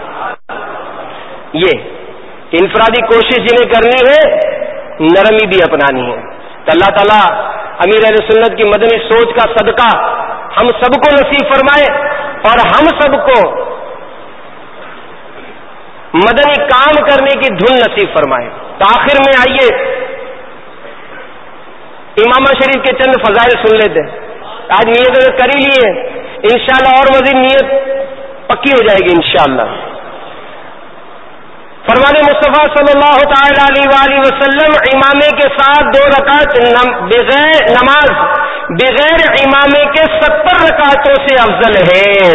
یہ انفرادی کوشش جنہیں کرنی ہے نرمی بھی اپنانی ہے. تو اللہ تعالیٰ امیر اہل سنت کی مدنی سوچ کا صدقہ ہم سب کو نصیب فرمائے اور ہم سب کو مدنی کام کرنے کی دھن نصیب فرمائے. تو آخر میں آئیے امامہ شریف کے چند فضائل سن لیتے. آج نیت کر ہی لیے, انشاءاللہ اور مزید نیت پکی ہو جائے گی انشاءاللہ. فرمان مصطفیٰ صلی اللہ تعالی علیہ وآلہ وسلم امامے کے ساتھ دو رکعت بغیر نماز بغیر امامے کے ستر رکعتوں سے افضل ہے.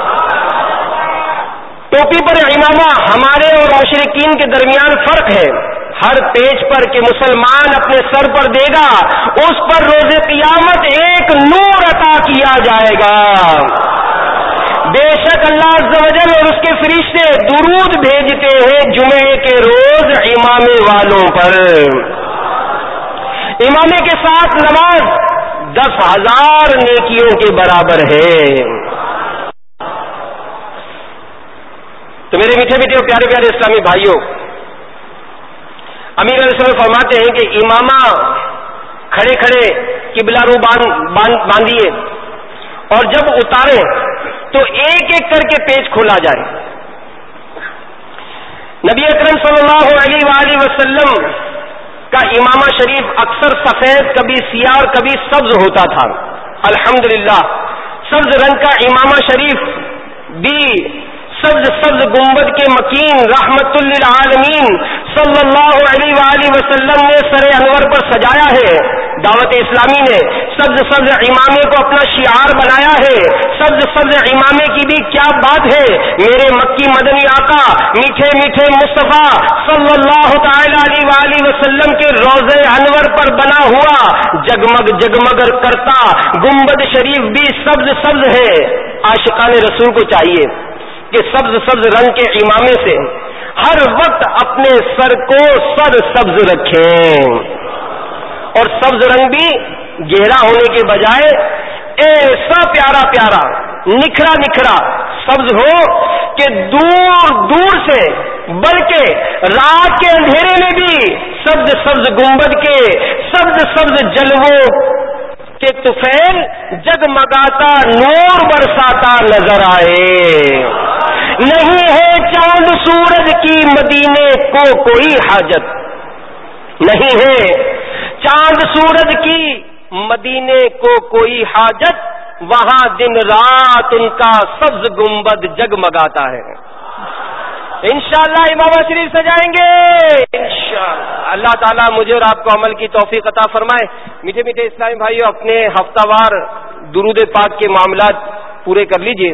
ٹوپی پر امامہ ہمارے اور مشرکین کے درمیان فرق ہے. ہر پیج پر کہ مسلمان اپنے سر پر دے گا اس پر روز قیامت ایک نور عطا کیا جائے گا. بے شک اللہ عز و جل اور اس کے فرشتے درود بھیجتے ہیں جمعے کے روز امامے والوں پر. امامے کے ساتھ نماز دس ہزار نیکیوں کے برابر ہے. تو میرے میٹھے میٹھے پیارے پیارے اسلامی بھائیوں, امیر علیہ السلام فرماتے ہیں کہ امامہ کھڑے کھڑے قبلہ رو باندھیے اور جب اتارے تو ایک ایک کر کے پیج کھولا جائے. نبی اکرم صلی اللہ علیہ وآلہ وسلم کا امامہ شریف اکثر سفید, کبھی سیاہ اور کبھی سبز ہوتا تھا. الحمدللہ سبز رنگ کا امامہ شریف بھی سبز سبز گنبد کے مکین رحمت للعالمین صلی اللہ علیہ وآلہ وسلم نے سر انور پر سجایا ہے. دعوت اسلامی نے سبز سبز امامے کو اپنا شعار بنایا ہے. سبز سبز امامے کی بھی کیا بات ہے. میرے مکی مدنی آقا میٹھے میٹھے مصطفیٰ صلی اللہ تعالی علیہ وآلہ وسلم کے روضہ انور پر بنا ہوا جگمگ جگمگ کرتا گنبد شریف بھی سبز سبز ہے. عاشقان رسول کو چاہیے کہ سبز سبز رنگ کے امامے سے ہر وقت اپنے سر کو سر سبز رکھیں, اور سبز رنگ بھی گہرا ہونے کے بجائے ایسا پیارا پیارا نکھرا نکھرا سبز ہو کہ دور دور سے بلکہ رات کے اندھیرے میں بھی سبز سبز گنبد کے سبز سبز جلووں کے طفیل جگمگاتا نور برساتا نظر آئے. نہیں ہے چاند سورج کی مدینے کو کوئی حاجت, نہیں ہے چاند سورج کی مدینے کو کوئی حاجت, وہاں دن رات ان کا سبز گنبد جگمگاتا ہے. انشاءاللہ امامہ شریف سجائیں گے انشاءاللہ. اللہ تعالیٰ مجھے اور آپ کو عمل کی توفیق عطا فرمائے. میٹھے میٹھے اسلامی بھائیو, اپنے ہفتہ وار درود پاک کے معاملات پورے کر لیجئے.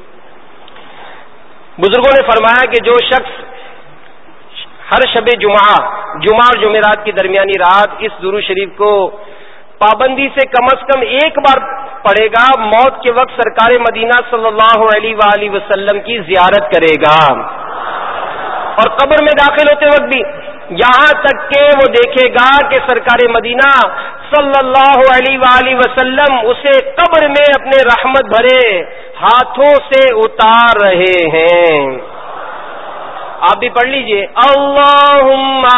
بزرگوں نے فرمایا کہ جو شخص ہر شب جمعہ جمعہ اور جمعرات کی درمیانی رات اس درود شریف کو پابندی سے کم از کم ایک بار پڑھے گا, موت کے وقت سرکار مدینہ صلی اللہ علیہ وآلہ وسلم کی زیارت کرے گا, اور قبر میں داخل ہوتے وقت بھی یہاں تک کہ وہ دیکھے گا کہ سرکار مدینہ صلی اللہ علیہ وآلہ وسلم اسے قبر میں اپنے رحمت بھرے ہاتھوں سے اتار رہے ہیں. آپ بھی پڑھ لیجئے, اللہم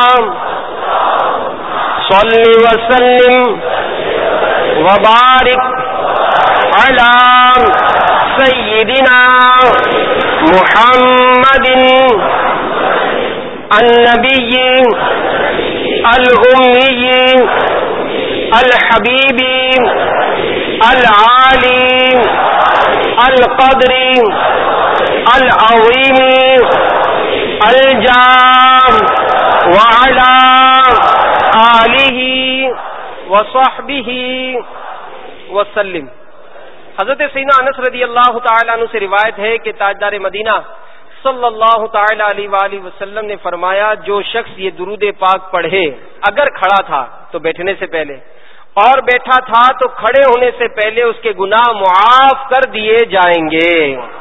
صلی وسلم وبارک علی سيدنا محمد النبي الأمي الحبيب العالي القدر العظيم الجاه وعلى آلہ وصحبہ وسلم۔ حضرت سیدنا انس رضی اللہ تعالیٰ عنہ سے روایت ہے کہ تاجدار مدینہ صلی اللہ تعالی علیہ وآلہ وسلم نے فرمایا، جو شخص یہ درود پاک پڑھے اگر کھڑا تھا تو بیٹھنے سے پہلے اور بیٹھا تھا تو کھڑے ہونے سے پہلے اس کے گناہ معاف کر دیے جائیں گے۔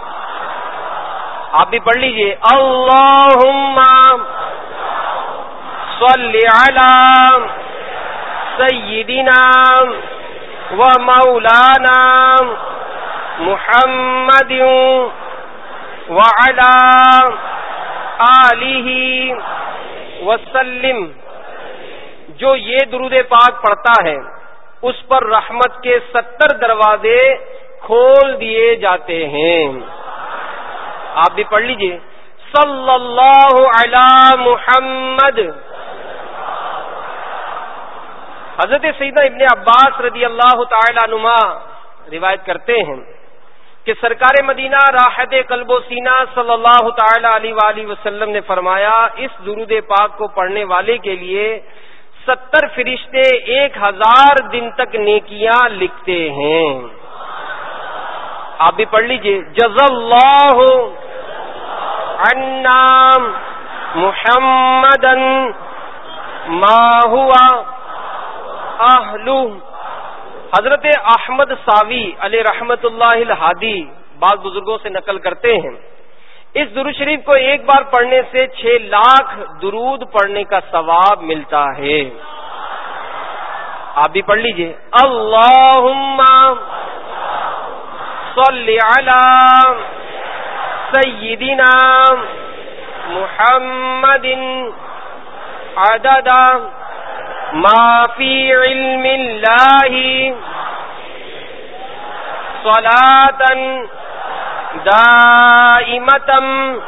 آپ بھی پڑھ لیجئے، اللہم صلی علی سیدنا و مولانا محمد وعلی آلہ وسلم۔ جو یہ درود پاک پڑھتا ہے اس پر رحمت کے ستر دروازے کھول دیے جاتے ہیں۔ آپ بھی پڑھ لیجئے، صلی اللہ علی محمد۔ حضرت سیدنا ابن عباس رضی اللہ تعالی عنہما روایت کرتے ہیں کہ سرکار مدینہ راحت قلب و سینہ صلی اللہ تعالی علیہ وآلہ وسلم نے فرمایا، اس درود پاک کو پڑھنے والے کے لیے ستر فرشتے ایک ہزار دن تک نیکیاں لکھتے ہیں۔ آپ بھی پڑھ لیجئے، جزا اللہ عنا محمدا ما ہوا اہلہ۔ حضرت احمد ساوی علیہ رحمت اللہ الہادی بعض بزرگوں سے نقل کرتے ہیں، اس درود شریف کو ایک بار پڑھنے سے چھ لاکھ درود پڑھنے کا ثواب ملتا ہے۔ آپ بھی پڑھ لیجئے، اللہم صلی علی سیدنا محمد عدد ما فی علم اللہ صلاۃ دائمۃ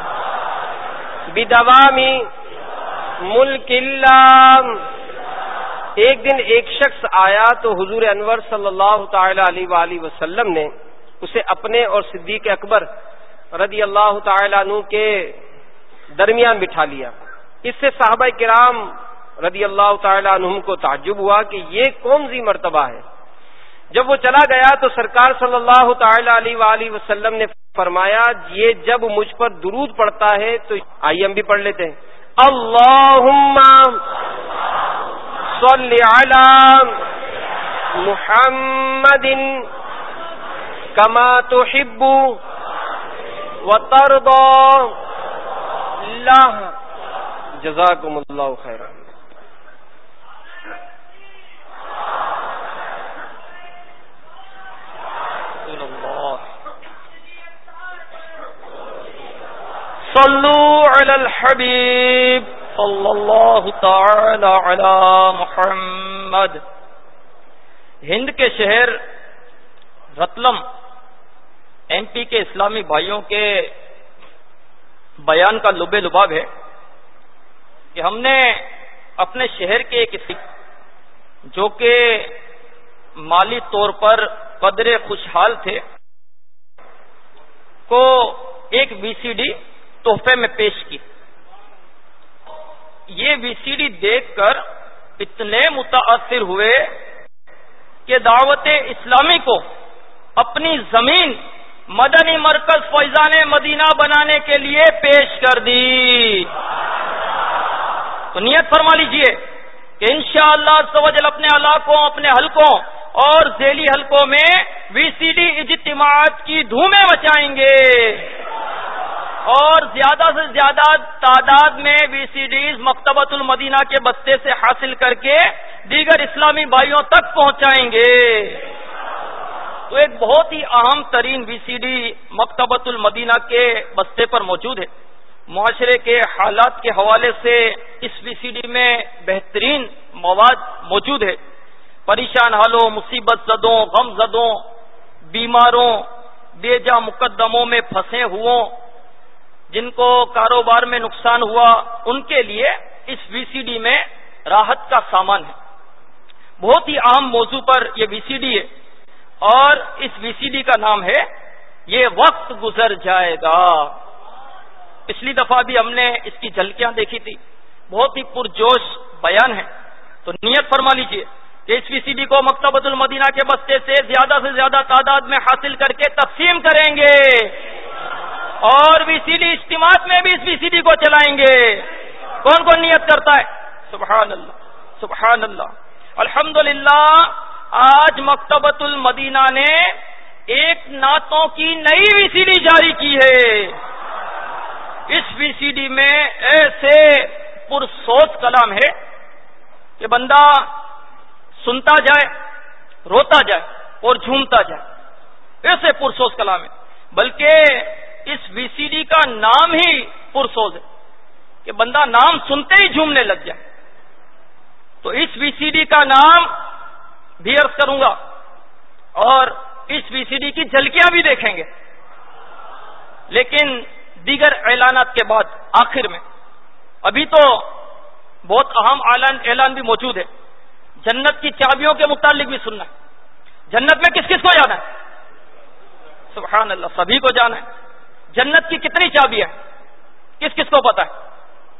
بدوام ملک اللہ۔ ایک دن ایک شخص آیا تو حضور انور صلی اللہ تعالی علیہ وآلہ وسلم نے اسے اپنے اور صدیق اکبر رضی اللہ تعالی عنہ کے درمیان بٹھا لیا۔ اس سے صحابہ کرام رضی اللہ تعالی عنہم کو تعجب ہوا کہ یہ کون سی مرتبہ ہے۔ جب وہ چلا گیا تو سرکار صلی اللہ تعالی علیہ وآلہ وسلم نے فرمایا، یہ جب مجھ پر درود پڑتا ہے تو آئیے ہم بھی پڑھ لیتے ہیں، اللہم صلی علی محمد کما تحب وترضى اللہ۔ جزاکم اللہ خیرا۔ صلو علی الحبیب صلی اللہ تعالی علی محمد۔ ہند کے شہر رتلم ایم پی کے اسلامی بھائیوں کے بیان کا لب لباب ہے کہ ہم نے اپنے شہر کے ایک جو کہ مالی طور پر قدر خوشحال تھے کو ایک وی سی ڈی تحفے میں پیش کی۔ یہ وی سی ڈی دیکھ کر اتنے متاثر ہوئے کہ دعوت اسلامی کو اپنی زمین مدنی مرکز فیضان مدینہ بنانے کے لیے پیش کر دی۔ تو نیت فرما لیجئے کہ انشاءاللہ عز و جل اپنے علاقوں، اپنے حلقوں اور ذیلی حلقوں میں وی سی ڈی اجتماعات کی دھومیں مچائیں گے اور زیادہ سے زیادہ تعداد میں وی سی ڈیز مکتبۃ المدینہ کے بستے سے حاصل کر کے دیگر اسلامی بھائیوں تک پہنچائیں گے۔ تو ایک بہت ہی اہم ترین وی سی ڈی مکتبۃ المدینہ کے بستے پر موجود ہے۔ معاشرے کے حالات کے حوالے سے اس وی سی ڈی میں بہترین مواد موجود ہے۔ پریشان حالوں، مصیبت زدوں، غم زدوں، بیماروں، بے جا مقدموں میں پھنسے ہوں، جن کو کاروبار میں نقصان ہوا، ان کے لیے اس وی سی ڈی میں راحت کا سامان ہے۔ بہت ہی عام موضوع پر یہ وی سی ڈی ہے، اور اس وی سی ڈی کا نام ہے یہ وقت گزر جائے گا۔ پچھلی دفعہ بھی ہم نے اس کی جھلکیاں دیکھی تھی، بہت ہی پرجوش بیان ہے۔ تو نیت فرما لیجئے کہ اس وی سی ڈی کو مکتبۃ المدینہ کے بستے سے زیادہ سے زیادہ تعداد میں حاصل کر کے تقسیم کریں گے، اور وی سی ڈی اجتماعات میں بھی اس وی سی ڈی کو چلائیں گے۔ کون کون نیت کرتا ہے؟ سبحان اللہ، سبحان اللہ، الحمدللہ۔ آج مکتبۃ المدینہ نے ایک نعتوں کی نئی وی سی ڈی جاری کی ہے۔ اس وی سی ڈی میں ایسے پرسوز کلام ہے کہ بندہ سنتا جائے، روتا جائے اور جھومتا جائے، ایسے پرسوز کلام ہے۔ بلکہ اس وی سی ڈی کا نام ہی پرسوز ہے کہ بندہ نام سنتے ہی جھومنے لگ جائے۔ تو اس وی سی ڈی کا نام بھی عرض کروں گا، اور اس وی سی ڈی کی جھلکیاں بھی دیکھیں گے، لیکن دیگر اعلانات کے بعد آخر میں ابھی تو بہت اہم اعلان اعلان بھی موجود ہے۔ جنت کی چابیوں کے متعلق بھی سننا ہے۔ جنت میں کس کس کو جانا ہے؟ سبحان اللہ، سبھی کو جانا ہے۔ جنت کی کتنی چابیاں ہیں؟ کس کس کو پتا ہے؟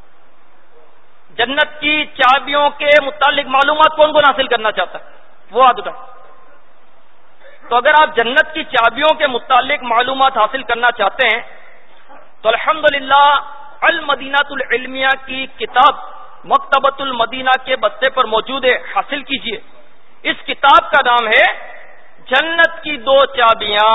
جنت کی چابیوں کے متعلق معلومات کون کون حاصل کرنا چاہتا ہے؟ وہ ہاتھ اٹھائے۔ تو اگر آپ جنت کی چابیوں کے متعلق معلومات حاصل کرنا چاہتے ہیں تو الحمدللہ المدینۃ العلمیہ کی کتاب مکتبۃ المدینہ کے بستے پر موجود ہے، حاصل کیجئے۔ اس کتاب کا نام ہے جنت کی دو چابیاں۔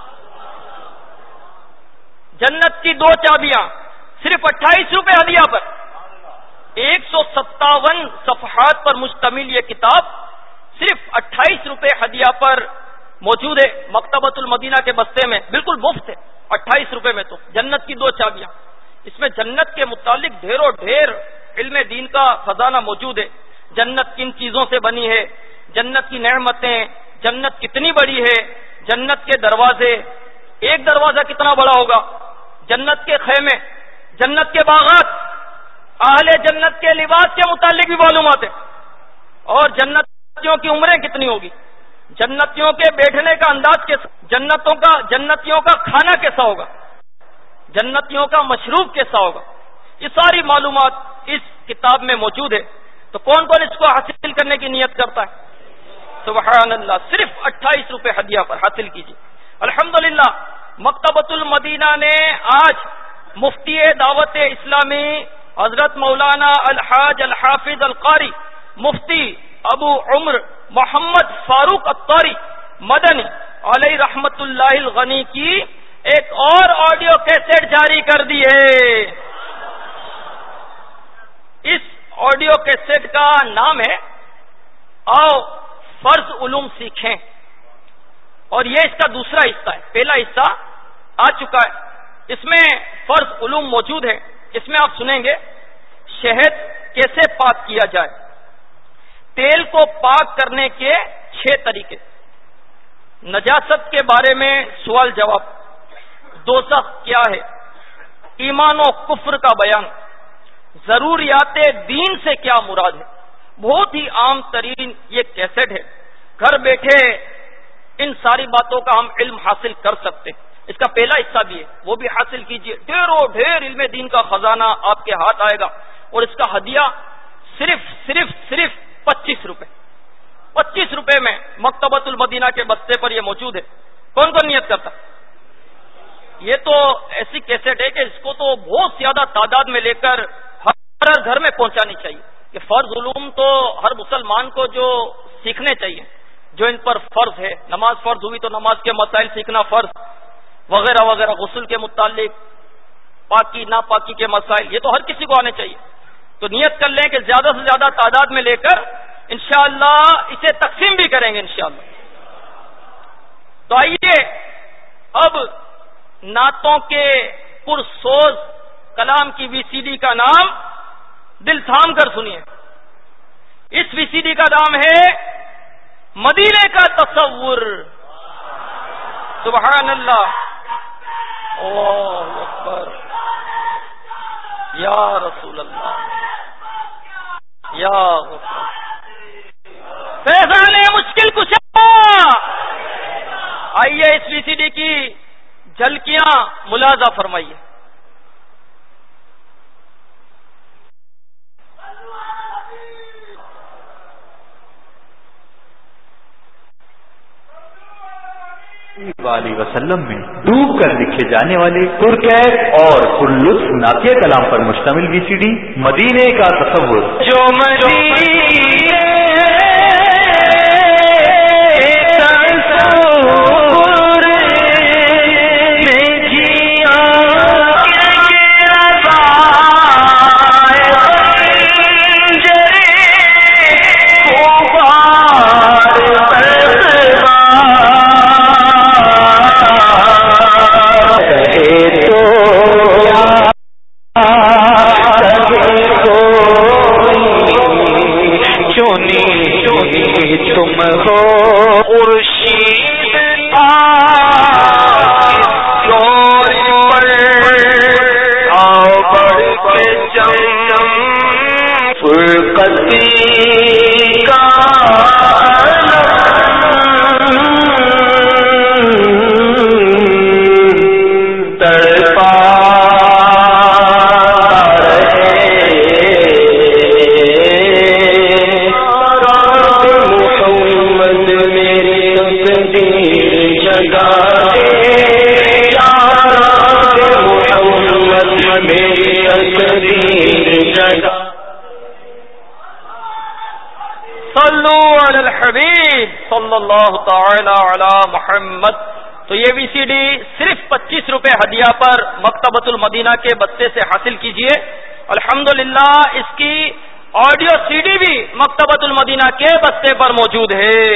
جنت کی دو چابیاں، صرف اٹھائیس روپے ہدیہ پر، ایک سو ستاون صفحات پر مشتمل یہ کتاب صرف اٹھائیس روپے ہدیہ پر موجود ہے مکتبۃ المدینہ کے بستے میں، بالکل مفت ہے، اٹھائیس روپے میں۔ تو جنت کی دو چابیاں، اس میں جنت کے متعلق ڈھیروں ڈھیر علم دین کا خزانہ موجود ہے۔ جنت کن چیزوں سے بنی ہے، جنت کی نعمتیں، جنت کتنی بڑی ہے، جنت کے دروازے، ایک دروازہ کتنا بڑا ہوگا، جنت کے خیمے، جنت کے باغات، اہل جنت کے لباس کے متعلق بھی معلومات ہے، اور جنتیوں کی عمریں کتنی ہوگی، جنتیوں کے بیٹھنے کا انداز کیسا، جنتوں کا جنتیوں کا کھانا کیسا ہوگا، جنتیوں کا مشروب کیسا ہوگا، یہ ساری معلومات اس کتاب میں موجود ہے۔ تو کون کون اس کو حاصل کرنے کی نیت کرتا ہے؟ سبحان اللہ، صرف اٹھائیس روپے ہدیہ پر حاصل کیجیے۔ الحمدللہ مکتبۃ المدینہ نے آج مفتی دعوت اسلامی حضرت مولانا الحاج الحافظ القاری مفتی ابو عمر محمد فاروق الطاری مدنی علیہ رحمت اللہ الغنی کی ایک اور آڈیو کیسٹ جاری کر دی ہے۔ اس آڈیو کیسٹ کا نام ہے آؤ فرض علوم سیکھیں، اور یہ اس کا دوسرا حصہ ہے۔ پہلا حصہ آ چکا ہے، اس میں فرض علوم موجود ہے۔ اس میں آپ سنیں گے شہد کیسے پاک کیا جائے، تیل کو پاک کرنے کے چھ طریقے، نجاست کے بارے میں سوال جواب، دوزخ کیا ہے، ایمان و کفر کا بیان، ضروریات دین سے کیا مراد ہے۔ بہت ہی عام ترین یہ کیسٹ ہے، گھر بیٹھے ان ساری باتوں کا ہم علم حاصل کر سکتے ہیں۔ اس کا پہلا حصہ بھی ہے، وہ بھی حاصل کیجئے۔ ڈھیروں ڈھیر علم دین کا خزانہ آپ کے ہاتھ آئے گا، اور اس کا ہدیہ صرف صرف صرف پچیس روپے پچیس روپے میں مکتبۃ المدینہ کے بستے پر یہ موجود ہے۔ کون کون نیت کرتا؟ یہ تو ایسی کیسٹ ہے کہ اس کو تو بہت زیادہ تعداد میں لے کر ہر گھر میں پہنچانی چاہیے۔ کہ فرض علوم تو ہر مسلمان کو جو سیکھنے چاہیے، جو ان پر فرض ہے، نماز فرض ہوئی تو نماز کے مسائل سیکھنا فرض، وغیرہ وغیرہ، غسل کے متعلق، پاکی ناپاکی کے مسائل، یہ تو ہر کسی کو آنے چاہیے۔ تو نیت کر لیں کہ زیادہ سے زیادہ تعداد میں لے کر انشاءاللہ اسے تقسیم بھی کریں گے انشاءاللہ۔ تو آئیے اب نعتوں کے پرسوز کلام کی وی سی ڈی کا نام دل تھام کر سنیے۔ اس وی سی ڈی کا نام ہے مدینے کا تصور۔ سبحان اللہ، اللہ اکبر، یا رسول اللہ، یا غفور، فیضان مشکل کشا۔ آئیے اس وی سی ڈی کی جھلکیاں ملاحظہ فرمائیے۔ علیہ وسلم میں ڈوب کر لکھے جانے والے پرکیف اور پرلطف نعتیہ کلام پر مشتمل وی سی ڈی مدینے کا تصور، جو مدینے صلی اللہ تعالی علی محمد۔ تو یہ وی سی ڈی صرف پچیس روپے ہدیہ پر مکتبۃ المدینہ کے بستے سے حاصل کیجئے۔ الحمدللہ اس کی آڈیو سی ڈی بھی مکتبۃ المدینہ کے بستے پر موجود ہے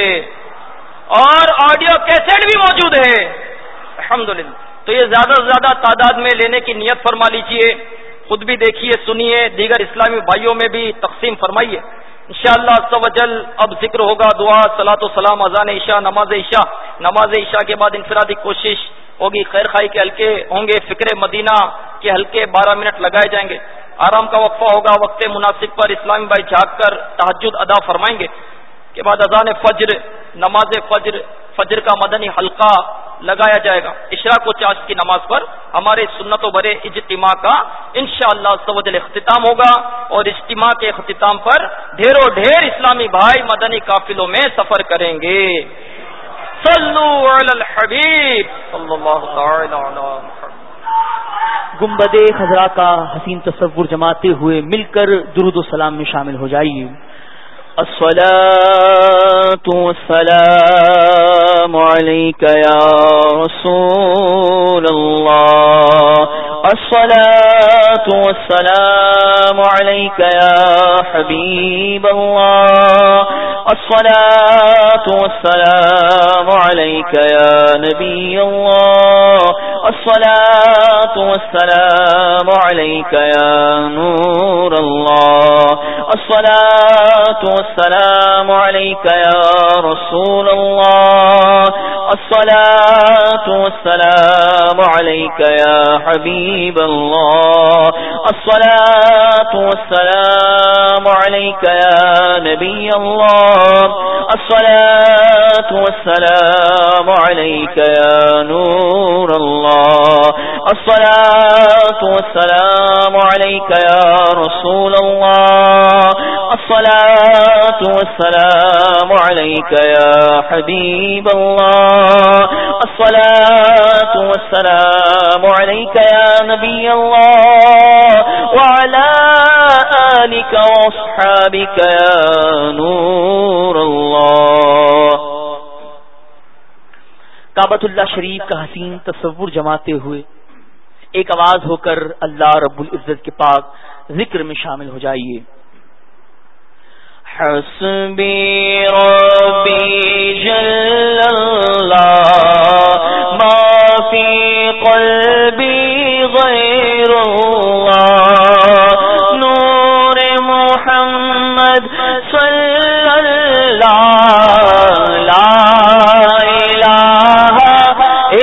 اور آڈیو کیسٹ بھی موجود ہے الحمدللہ۔ تو یہ زیادہ سے زیادہ تعداد میں لینے کی نیت فرما لیجئے، خود بھی دیکھیے، سنیے، دیگر اسلامی بھائیوں میں بھی تقسیم فرمائیے۔ انشاءاللہ عز و جل اب ذکر ہوگا، دعا، صلاۃ و سلام، اذان عشاء، نماز عشاء، نماز عشاء کے بعد انفرادی کوشش ہوگی، خیر خائی کے حلقے ہوں گے، فکر مدینہ کے حلقے بارہ منٹ لگائے جائیں گے، آرام کا وقفہ ہوگا، وقت مناسب پر اسلامی بھائی جھاگ کر تہجد ادا فرمائیں گے، کے بعد اذان فجر، نماز فجر، فجر کا مدنی حلقہ لگایا جائے گا، اشراق و چاش کی نماز پر ہمارے سنت و برے اجتماع کا انشاءاللہ عز و جل اختتام ہوگا، اور اجتماع کے اختتام پر ڈھیروں ڈھیر اسلامی بھائی مدنی قافلوں میں سفر کریں گے۔ صلو علی الحبیب صلی اللہ تعالی علی محمد۔ گنبد خضرا کا حسین تصور جماتے ہوئے مل کر درود و سلام میں شامل ہو جائیے۔ الصلاة والسلام عليك يا رسول الله، الصلاة والسلام عليك يا حبيب الله، الصلاة والسلام عليك يا نبي الله، الصلاة والسلام عليك يا نور الله، الصلاة والسلام عليك يا رسول الله، الصلاة والسلام عليك يا حبيب الله، الصلاة والسلام عليك يا نبي الله، الصلاة والسلام عليك يا نور الله، الصلاة والسلام عليك يا رسول الله، الصلاة والسلام عليك يا حبيب الله، الصلاة والسلام عليك يا نبي الله، وعلى آلك وأصحابك يا نور الله۔ کعبۃ اللہ شریف کا حسین تصور جماتے ہوئے ایک آواز ہو کر اللہ رب العزت کے پاک ذکر میں شامل ہو جائیے۔ حسبی ربی جل اللہ ما فی قلبی غیر اللہ، نور محمد صلی اللہ، لا الہ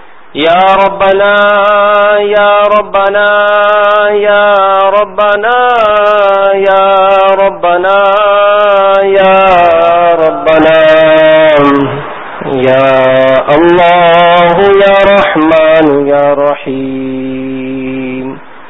یا ربنا یا ربنا یا ربنا یا ربنا یا ربنا یا اللہ یا رحمان یا رحیم.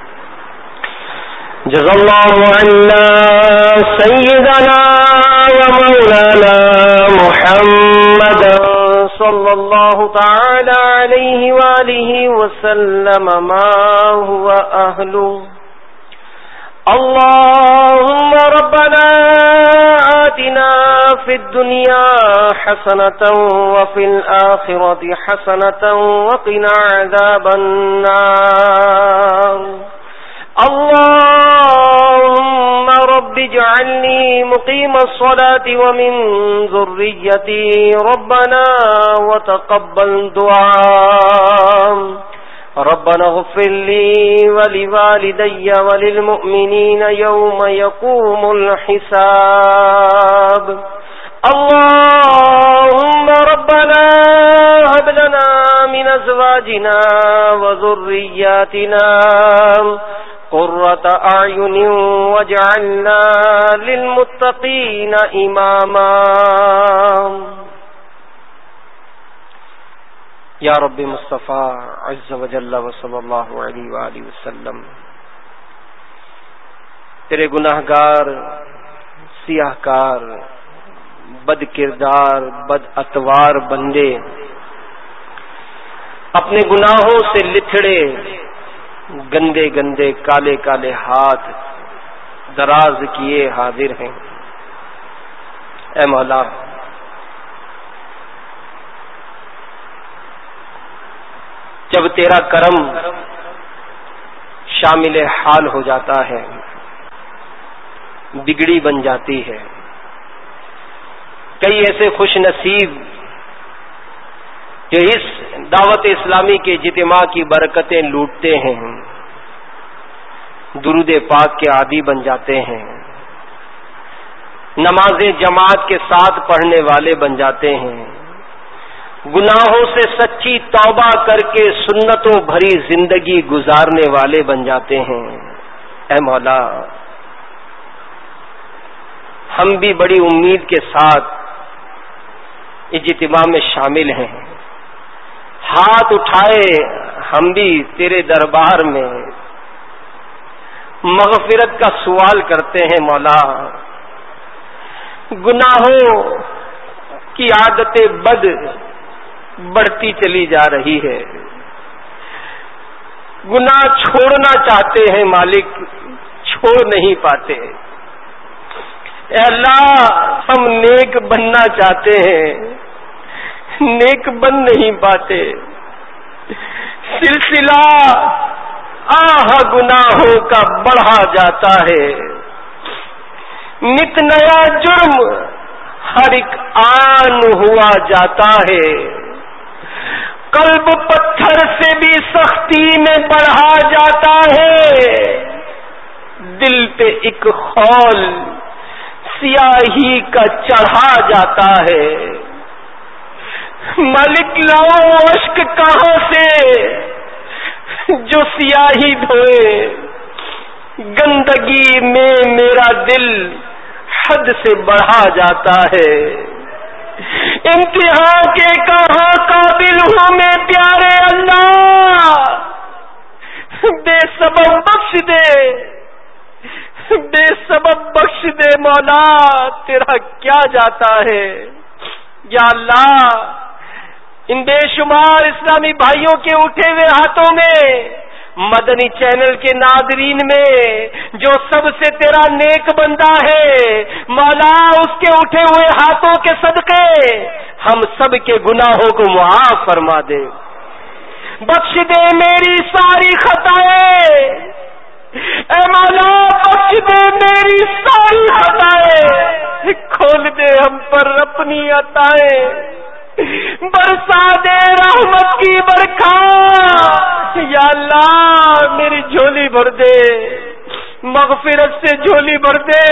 جزا اللہ عنا سیدنا و مولانا محمد صلی اللہ تعالی علیہ وآلہ وسلم ما هو اہلہ. اللهم ربنا آتنا في الدنيا حسنة وفي الآخرة حسنة وقنا عذاب النار. اللهم رب اجعلني مقيم الصلاة ومن ذريتي ربنا وتقبل دعاء. ربنا اغفر لي ولوالدي وللمؤمنين يوم يقوم الحساب. اللهم ربنا هب لنا من أزواجنا وذرياتنا قرة أعين واجعلنا للمتقين إماما. یا رب مصطفیٰ عز و جل و صلی اللہ علیہ وآلہ وسلم، تیرے گناہ گار، سیاہ کار، بد کردار، بد اتوار بندے اپنے گناہوں سے لتھڑے، گندے گندے کالے کالے ہاتھ دراز کیے حاضر ہیں. اے مولا، جب تیرا کرم شامل حال ہو جاتا ہے، بگڑی بن جاتی ہے. کئی ایسے خوش نصیب جو اس دعوت اسلامی کے اجتماع کی برکتیں لوٹتے ہیں، درود پاک کے عادی بن جاتے ہیں، نماز جماعت کے ساتھ پڑھنے والے بن جاتے ہیں، گناہوں سے سچی توبہ کر کے سنتوں بھری زندگی گزارنے والے بن جاتے ہیں. اے مولا، ہم بھی بڑی امید کے ساتھ اجتماع میں شامل ہیں. ہاتھ اٹھائے ہم بھی تیرے دربار میں مغفرت کا سوال کرتے ہیں. مولا، گناہوں کی عادت بد بڑھتی چلی جا رہی ہے، گناہ چھوڑنا چاہتے ہیں مالک، چھوڑ نہیں پاتے. اے اللہ، ہم نیک بننا چاہتے ہیں، نیک بن نہیں پاتے. سلسلہ آہ گناہوں کا بڑھا جاتا ہے، نت نیا جرم ہر ایک آن ہوا جاتا ہے. قلب پتھر سے بھی سختی میں بڑھا جاتا ہے، دل پہ ایک خول سیاہی کا چڑھا جاتا ہے. ملک لاؤ اشک کہاں سے جو سیاہی دھوئے، گندگی میں میرا دل حد سے بڑھا جاتا ہے. امتحان کے کہاں قابل ہوں میں پیارے اللہ، بے سبب بخش دے، بے سبب بخش دے. مولا، تیرا کیا جاتا ہے. یا اللہ، ان بے شمار اسلامی بھائیوں کے اٹھے ہوئے ہاتھوں میں، مدنی چینل کے ناظرین میں جو سب سے تیرا نیک بندہ ہے، مولا اس کے اٹھے ہوئے ہاتھوں کے صدقے ہم سب کے گناہوں کو معاف فرما دے، بخش دے میری ساری خطائیں. اے مولا، بخش دے میری ساری خطائیں، کھول دے ہم پر اپنی عطائیں، برسا دے رحمت کی برکھا. یا اللہ، میری جھولی بھر دے، مغفرت سے جھولی بھر دے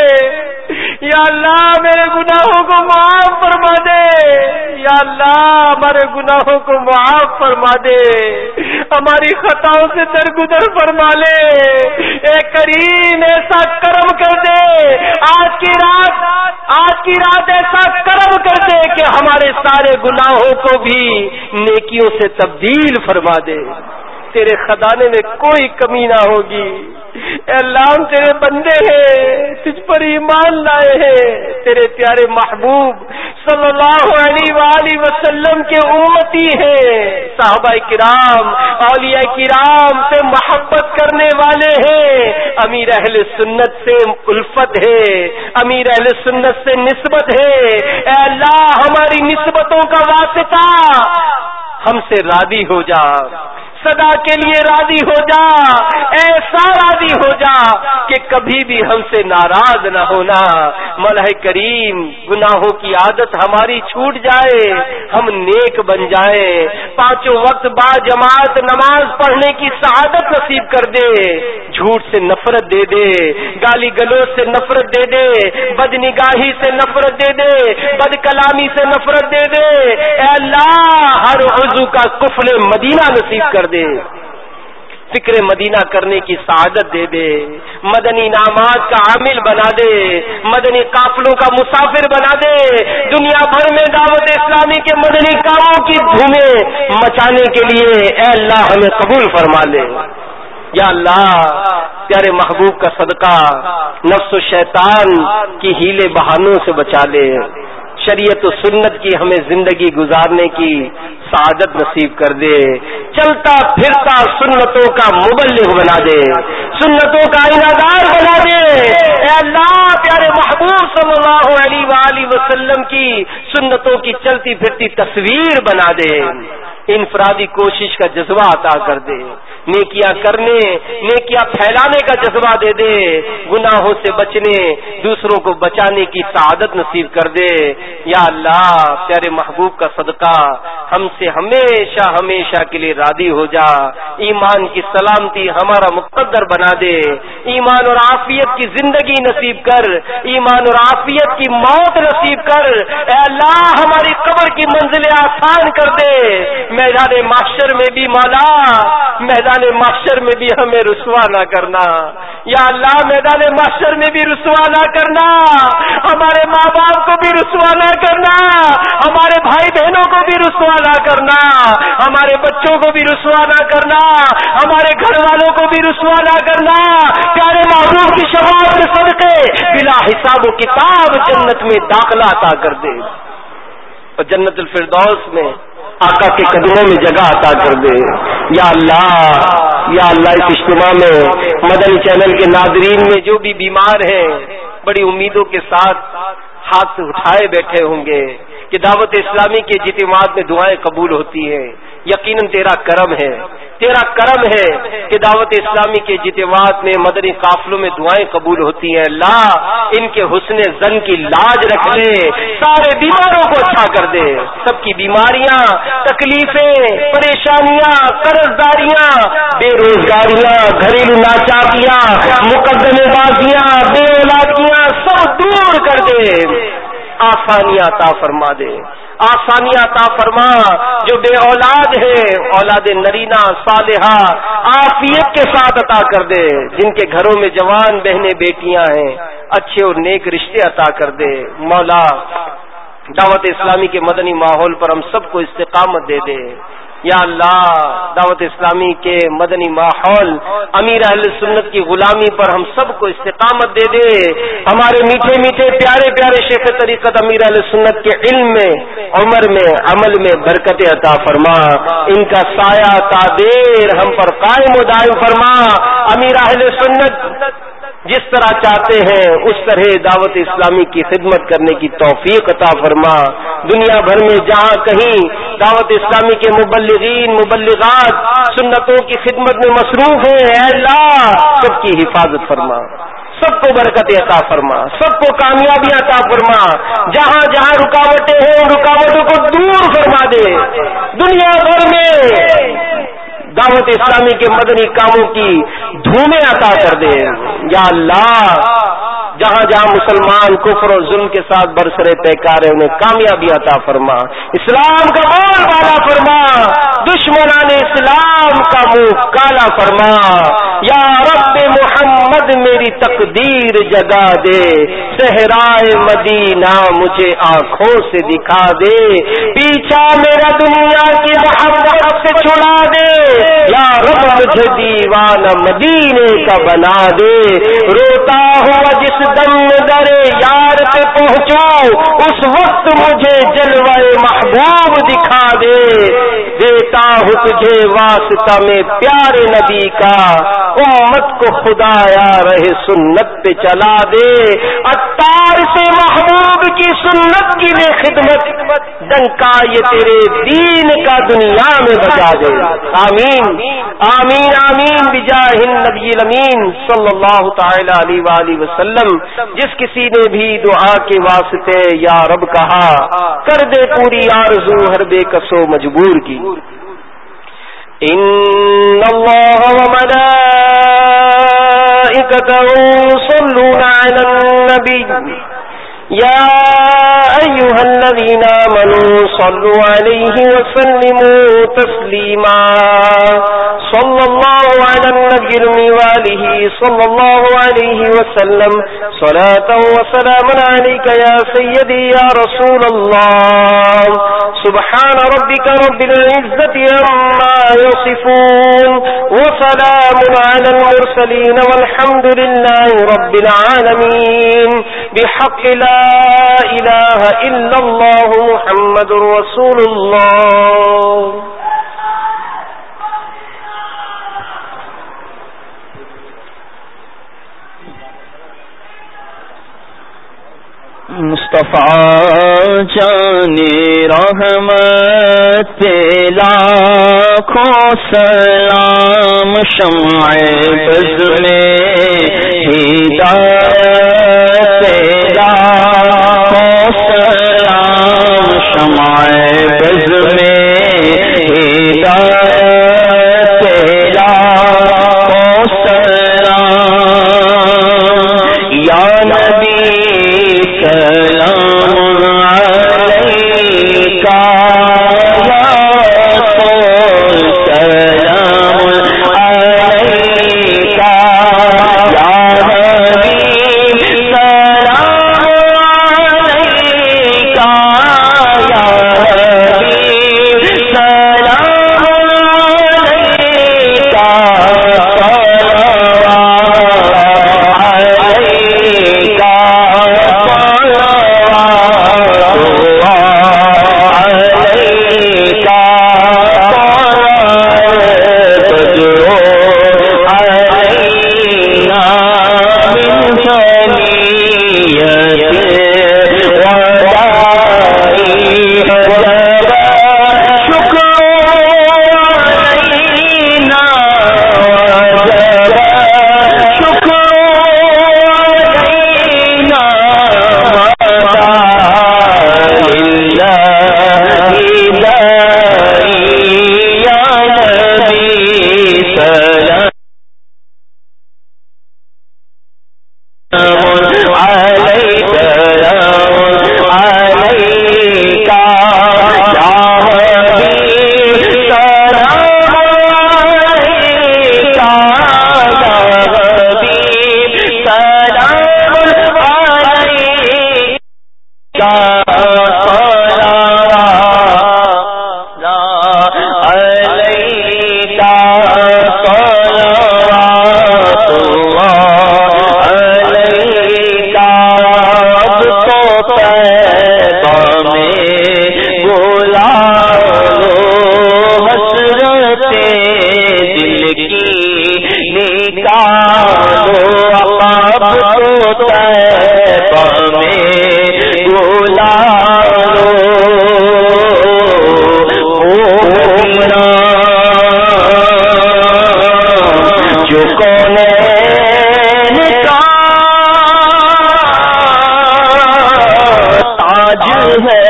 یا اللہ، میرے گناہوں کو معاف فرما دے یا اللہ، ہمارے گناہوں کو معاف فرما دے، ہماری خطاؤں سے درگزر فرما لے، اے کریم ایسا کرم کر دے، آج کی رات آج کی رات ایسا کرم کر دے کہ ہمارے سارے گناہوں کو بھی نیکیوں سے تبدیل فرما دے، تیرے خزانے میں کوئی کمی نہ ہوگی۔ اے اللہ، ہم تیرے بندے ہیں، تجھ پر ایمان لائے ہیں، تیرے پیارے محبوب صلی اللہ علیہ وآلہ وسلم کے امتی ہیں، صحابہ کرام اولیاء کرام سے محبت کرنے والے ہیں، امیر اہل سنت سے الفت ہے، امیر اہل سنت سے نسبت ہے۔ اے اللہ، ہماری نسبتوں کا واسطہ ہم سے راضی ہو جا، سدا کے لیے راضی ہو جا، ایسا راضی ہو جا کہ کبھی بھی ہم سے ناراض نہ ہونا۔ مولا کریم، گناہوں کی عادت ہماری چھوٹ جائے، ہم نیک بن جائیں، پانچوں وقت با جماعت نماز پڑھنے کی سعادت نصیب کر دے، جھوٹ سے نفرت دے دے، گالی گلوچ سے نفرت دے دے، بد نگاہی سے نفرت دے دے، بد کلامی سے نفرت دے دے۔ اے اللہ، ہر عضو کا قفل مدینہ نصیب کر دے، فکر مدینہ کرنے کی سعادت دے دے، مدنی انعامات کا عامل بنا دے، مدنی قافلوں کا مسافر بنا دے، دنیا بھر میں دعوت اسلامی کے مدنی کاموں کی دھومیں مچانے کے لیے اے اللہ ہمیں قبول فرما لے۔ یا اللہ، پیارے محبوب کا صدقہ نفس و شیطان کی ہیلے بہانوں سے بچا لے، شریعت و سنت کی ہمیں زندگی گزارنے کی سعادت نصیب کر دے، چلتا پھرتا سنتوں کا مبلغ بنا دے، سنتوں کا عنادار بنا دے۔ اے اللہ، پیارے محبوب صلی اللہ علیہ وآلہ وسلم کی سنتوں کی چلتی پھرتی تصویر بنا دے، انفرادی کوشش کا جذبہ عطا کر دے، نیکیاں کرنے نیکیاں پھیلانے کا جذبہ دے دے، گناہوں سے بچنے دوسروں کو بچانے کی سعادت نصیب کر دے۔ یا اللہ، پیارے محبوب کا صدقہ ہم سے ہمیشہ ہمیشہ کے لیے راضی ہو جا، ایمان کی سلامتی ہمارا مقدر بنا دے، ایمان اور عافیت کی زندگی نصیب کر، ایمان اور عافیت کی موت نصیب کر۔ اے اللہ، ہماری قبر کی منزلیں آسان کر دے، میدان محشر میں بھی مولا، میدان محشر میں بھی ہمیں رسوا نہ کرنا۔ یا اللہ، میدان محشر میں بھی رسوا نہ کرنا، ہمارے ماں باپ کو بھی رسوا نہ کرنا، ہمارے بھائی بہنوں کو بھی رسوا نہ کرنا، ہمارے بچوں کو بھی رسوا نہ کرنا، ہمارے گھر والوں کو بھی رسوا نہ کرنا۔ پیارے محبوب کی شفاعت کے صدقے بلا حساب و کتاب جنت میں داخلہ عطا کر دے، اور جنت الفردوس میں آقا کے قدموں میں جگہ عطا کر دے۔ یا اللہ، یا اللہ، اس اجتماع میں مدنی چینل کے ناظرین میں جو بھی بیمار ہیں، بڑی امیدوں کے ساتھ ہاتھ سے اٹھائے بیٹھے ہوں گے کہ دعوت اسلامی کے اجتماعات میں دعائیں قبول ہوتی ہیں۔ یقیناً تیرا کرم ہے، تیرا کرم ہے کہ دعوت اسلامی کے اجتماعات میں مدنی قافلوں میں دعائیں قبول ہوتی ہیں۔ اللہ، ان کے حسن زن کی لاج رکھ لے، سارے بیماروں کو اچھا کر دے، سب کی بیماریاں، تکلیفیں، پریشانیاں، قرض داریاں، بے روزگاریاں، گھریلو ناچاکیاں، مقدمے بازیاں، بے اولادیاں سب دور کر دے، آسانیاں عطا فرما دے، آسانیاں عطا فرما۔ جو بے اولاد ہے، اولاد نرینہ صالحہ عافیت کے ساتھ عطا کر دے، جن کے گھروں میں جوان بہنیں بیٹیاں ہیں، اچھے اور نیک رشتے عطا کر دے۔ مولا، دعوت اسلامی کے مدنی ماحول پر ہم سب کو استقامت دے دے۔ یا اللہ، دعوت اسلامی کے مدنی ماحول امیر اہل سنت کی غلامی پر ہم سب کو استقامت دے دے۔ ہمارے میٹھے میٹھے پیارے پیارے شیخ طریقت امیر اہل سنت کے علم میں، عمر میں، عمل میں برکت عطا فرما، ان کا سایہ تا دیر ہم پر قائم و دائم فرما۔ امیر اہل سنت جس طرح چاہتے ہیں اس طرح دعوت اسلامی کی خدمت کرنے کی توفیق عطا فرما۔ دنیا بھر میں جہاں کہیں دعوت اسلامی کے مبلغین مبلغات سنتوں کی خدمت میں مصروف ہیں، اے اللہ سب کی حفاظت فرما، سب کو برکت عطا فرما، سب کو کامیابی عطا فرما۔ جہاں جہاں رکاوٹیں ہیں ان رکاوٹوں کو دور فرما دے۔ دنیا بھر میں دعوت اسلامی کے مدنی کاموں کی دھومیں عطا کر دے یا اللہ۔ جہاں جہاں مسلمان کفر اور ظلم کے ساتھ برسرے پیکار ہے انہیں کامیابی عطا فرما، اسلام کا بول بالا فرما، دشمنان اسلام کا منہ کالا فرما۔ یا رب محمد میری تقدیر جگا دے، صحرائے مدینہ مجھے آنکھوں سے دکھا دے، پیچھا میرا دنیا کی محبت سے چھڑا دے، یا رب مجھے دیوانہ مدینے کا بنا دے۔ روتا ہوا جس دم درے یار پہ پہنچوں اس وقت مجھے جلوہ محبوب دکھا دے، دیتا ہوں تجھے واسطہ میں پیارے نبی کا، امت کو خدایا رہے سنت پہ چلا دے، عطار سے محبوب کی سنت کی لے خدمت، ڈنکا یہ تیرے دین کا دنیا میں بجا دے۔ آمین آمین آمین بجاہ النبی الامین صلی اللہ تعالی علیہ وآلہ وسلم۔ جس کسی نے بھی دعا کے واسطے یا رب کہا، کر دے پوری آرزو ہر بے کسو مجبور کی۔ ان اللہ وملائکتہ یصلون علی النبی یا ایھا الذین آمنوا صلوا علیہ وسلموا تسلیما۔ صلی اللہ علی النبی وآلہ صلی اللہ علیہ وسلم صلاۃ وسلام علیک یا سیدی یا رسول اللہ۔ سبحان ربک رب العزة عما یصفون وسلام علی المرسلین والحمد للہ رب العالمین۔ بحق لا الہ الا اللہ محمد رسول اللہ۔ مصطفیٰ جانے رحمت پہ لاکھوں سلام، شمع بز میں ہدایت پہ لاکھوں سلام، شمع بز میں ہدایت پہ لاکھوں سلام۔ یا نبی سلام علیکہ یا رسول سلام علیکہ یا حبیب سلام علیکہ یا حبیب سلام علیکہ،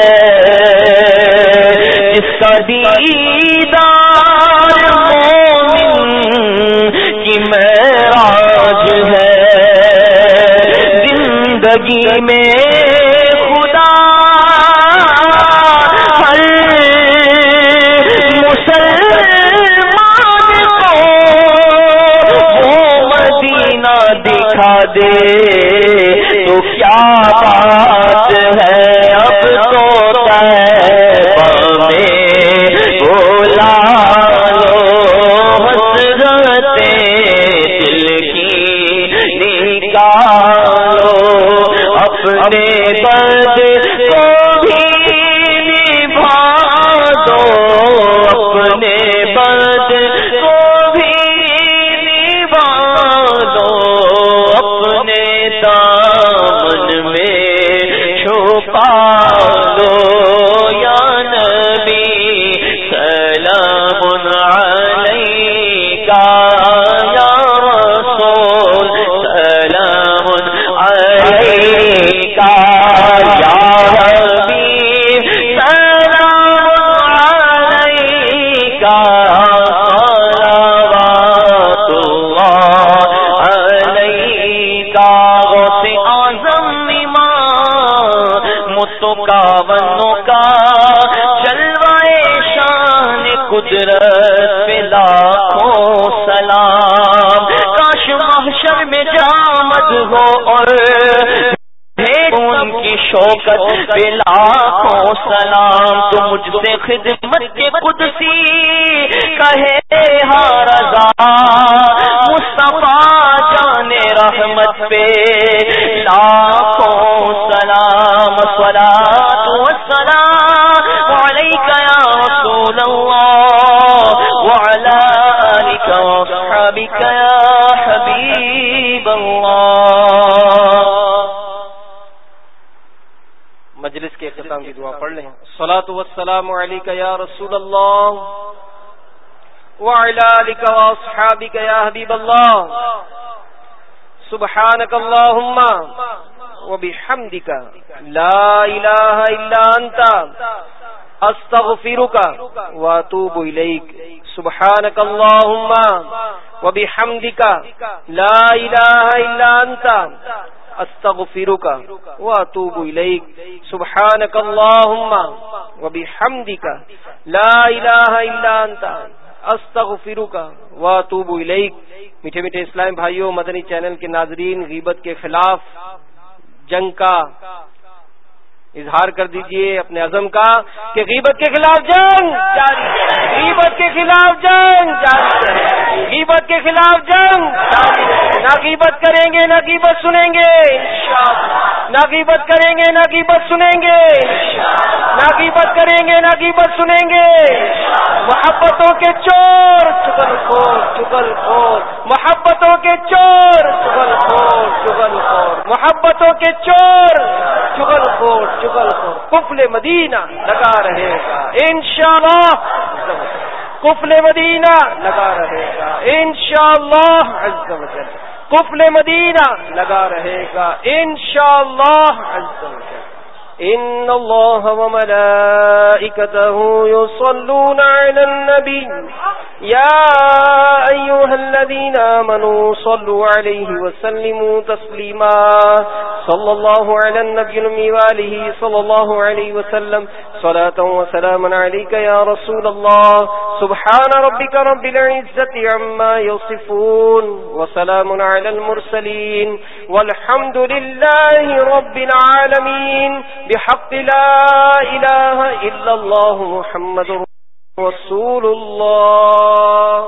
دیدار مومن زندگی میں خدا ہر مسلمان کو وہ مدینہ دکھا دے تو کیا بات ہے اب تو طیبہ میں بولا لو حسرتیں دل کی نکالو اپنے درد کو بھی نبھا دو اپنے درد کو بھی نبھا دو اپنے دامن میں چھپا دو یا نبی سلام علیکہ یا رسول سلام علیکہ یا حبیب سلام علیکہ صلوات اللہ علیکہ غوث اعظم امام متکاونوں کا جلوائے شان قدرت پہ لاکھوں سلام کاش محشر میں جامد ہو اور ان کی شوکت پہ لاکھوں سلام تو مجھ سے خدمت کے قدسی کہے ہاں رضا مصطفیٰ جان رحمت پہ لاکھوں سلام صلاۃ والسلام علیک یا رسول اللہ وعلی آلک واصحابک یا حبیب اللہ. مجلس کے اختتام کی دعا پڑھ لیں. الصلاۃ والسلام علیک یا رسول اللہ وعلی آلک واصحابک یا حبیب اللہ. سبحانک اللہم وبحمدک لا الہ الا انت استغفرک واتوب الیک. سبحانک اللہم وبحمدک لا الہ الا انت استغفرک واتوب الیک. سبحانک اللہم وبحمدک لا الہ الا انت استغفرک واتوب الیک. میٹھے میٹھے اسلام بھائیوں، مدنی چینل کے ناظرین، غیبت کے خلاف جنگ کا اظہار کر دیجئے، اپنے عزم کا کہ غیبت کے خلاف جنگ جاری ہے، غیبت کے خلاف جنگ جاری ہے، غیبت کے خلاف جنگ جاری ہے. نہ غیبت کریں گے نہ غیبت سنیں گے انشاءاللہ، نہ غیبت کریں گے نہ غیبت سنیں گے نہ غیبت کریں گے نہ غیبت سنیں گے. محبتوں کے چور چغل خور چغل خور محبتوں کے چور چغل خور چغل خور محبتوں کے چور چغل خور چغل خور. قفل مدینہ لگا رہے گا انشاءاللہ، قفل مدینہ لگا رہے گا انشاءاللہ عز و جل، قفل مدینہ لگا رہے گا انشاءاللہ عز و جل. ان اللہ وملائکتہ یصلون علی النبی یا ایھا الذین آمنوا صلوا علیہ وسلموا تسلیما. صلی اللہ علی النبی الأمی وآلہ صلی اللہ علیہ وسلم. صلاة وسلاما علیک یا رسول اللہ. سبحان ربک رب العزة عما یصفون وسلام علی المرسلین والحمد للہ رب العالمین. بحق لا الہ الا اللہ محمد رسول اللہ.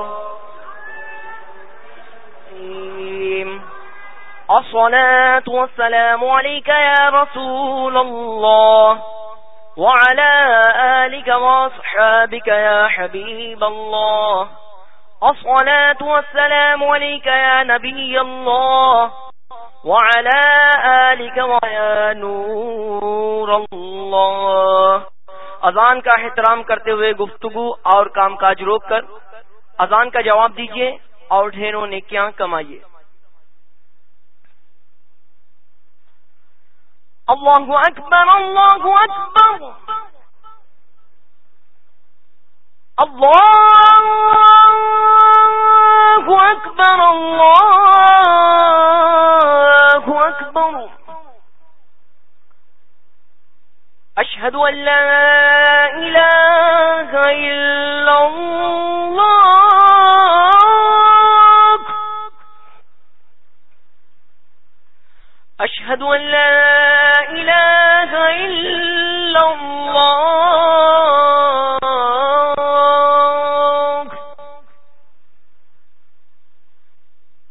الصلاة والسلام عليك يا رسول الله وعلى آلك وأصحابك يا حبيب الله. الصلاة والسلام عليك يا نبي الله وعلى آلك ويا نور الله. اذان کا احترام کرتے ہوئے گفتگو اور کام کاج روک کر اذان کا جواب دیجیے اور ڈھیروں نیکیاں کمائیے. اللہ اکبر اللہ اکبر اللہ اکبر اللہ اکبر.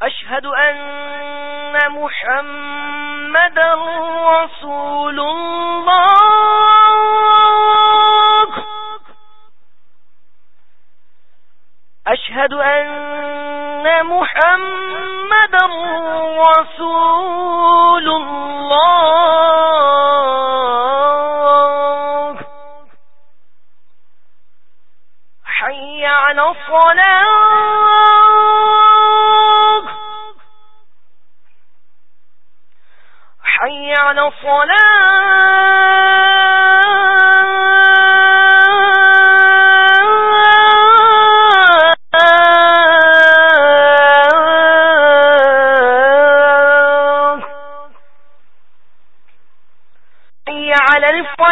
أشهد أن محمدا رسول الله أشهد أن محمدا رسول الله حي على الصلاة حي على الصلاة حي على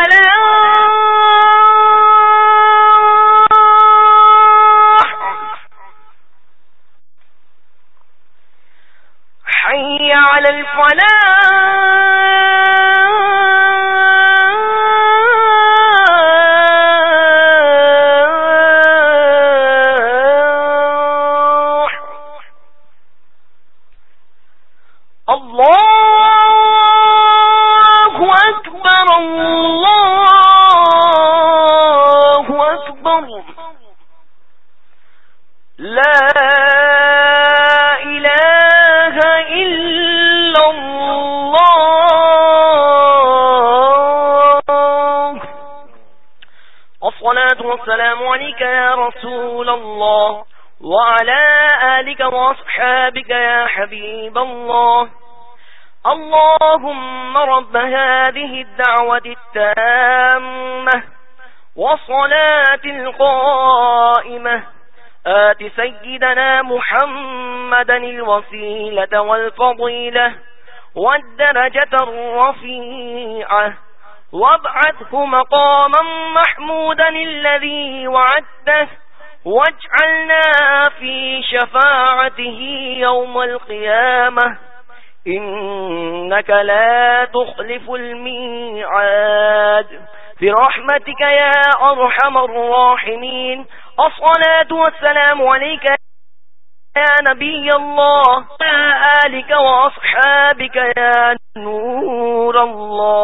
الفلاح حي على الفلاح والسلام عليك يا رسول الله وعلى آلك وأصحابك يا حبيب الله اللهم رب هذه الدعوة التامة والصلاة القائمة آت سيدنا محمدا الوسيلة والفضيلة والدرجة الرفيعة وابعثه مقاما محمودا الذي وعدته واجعلنا في شفاعته يوم القيامة إنك لا تخلف الميعاد برحمتك يا أرحم الراحمين الصلاة والسلام عليك يا نبي الله وعلى آلك وأصحابك يا نور الله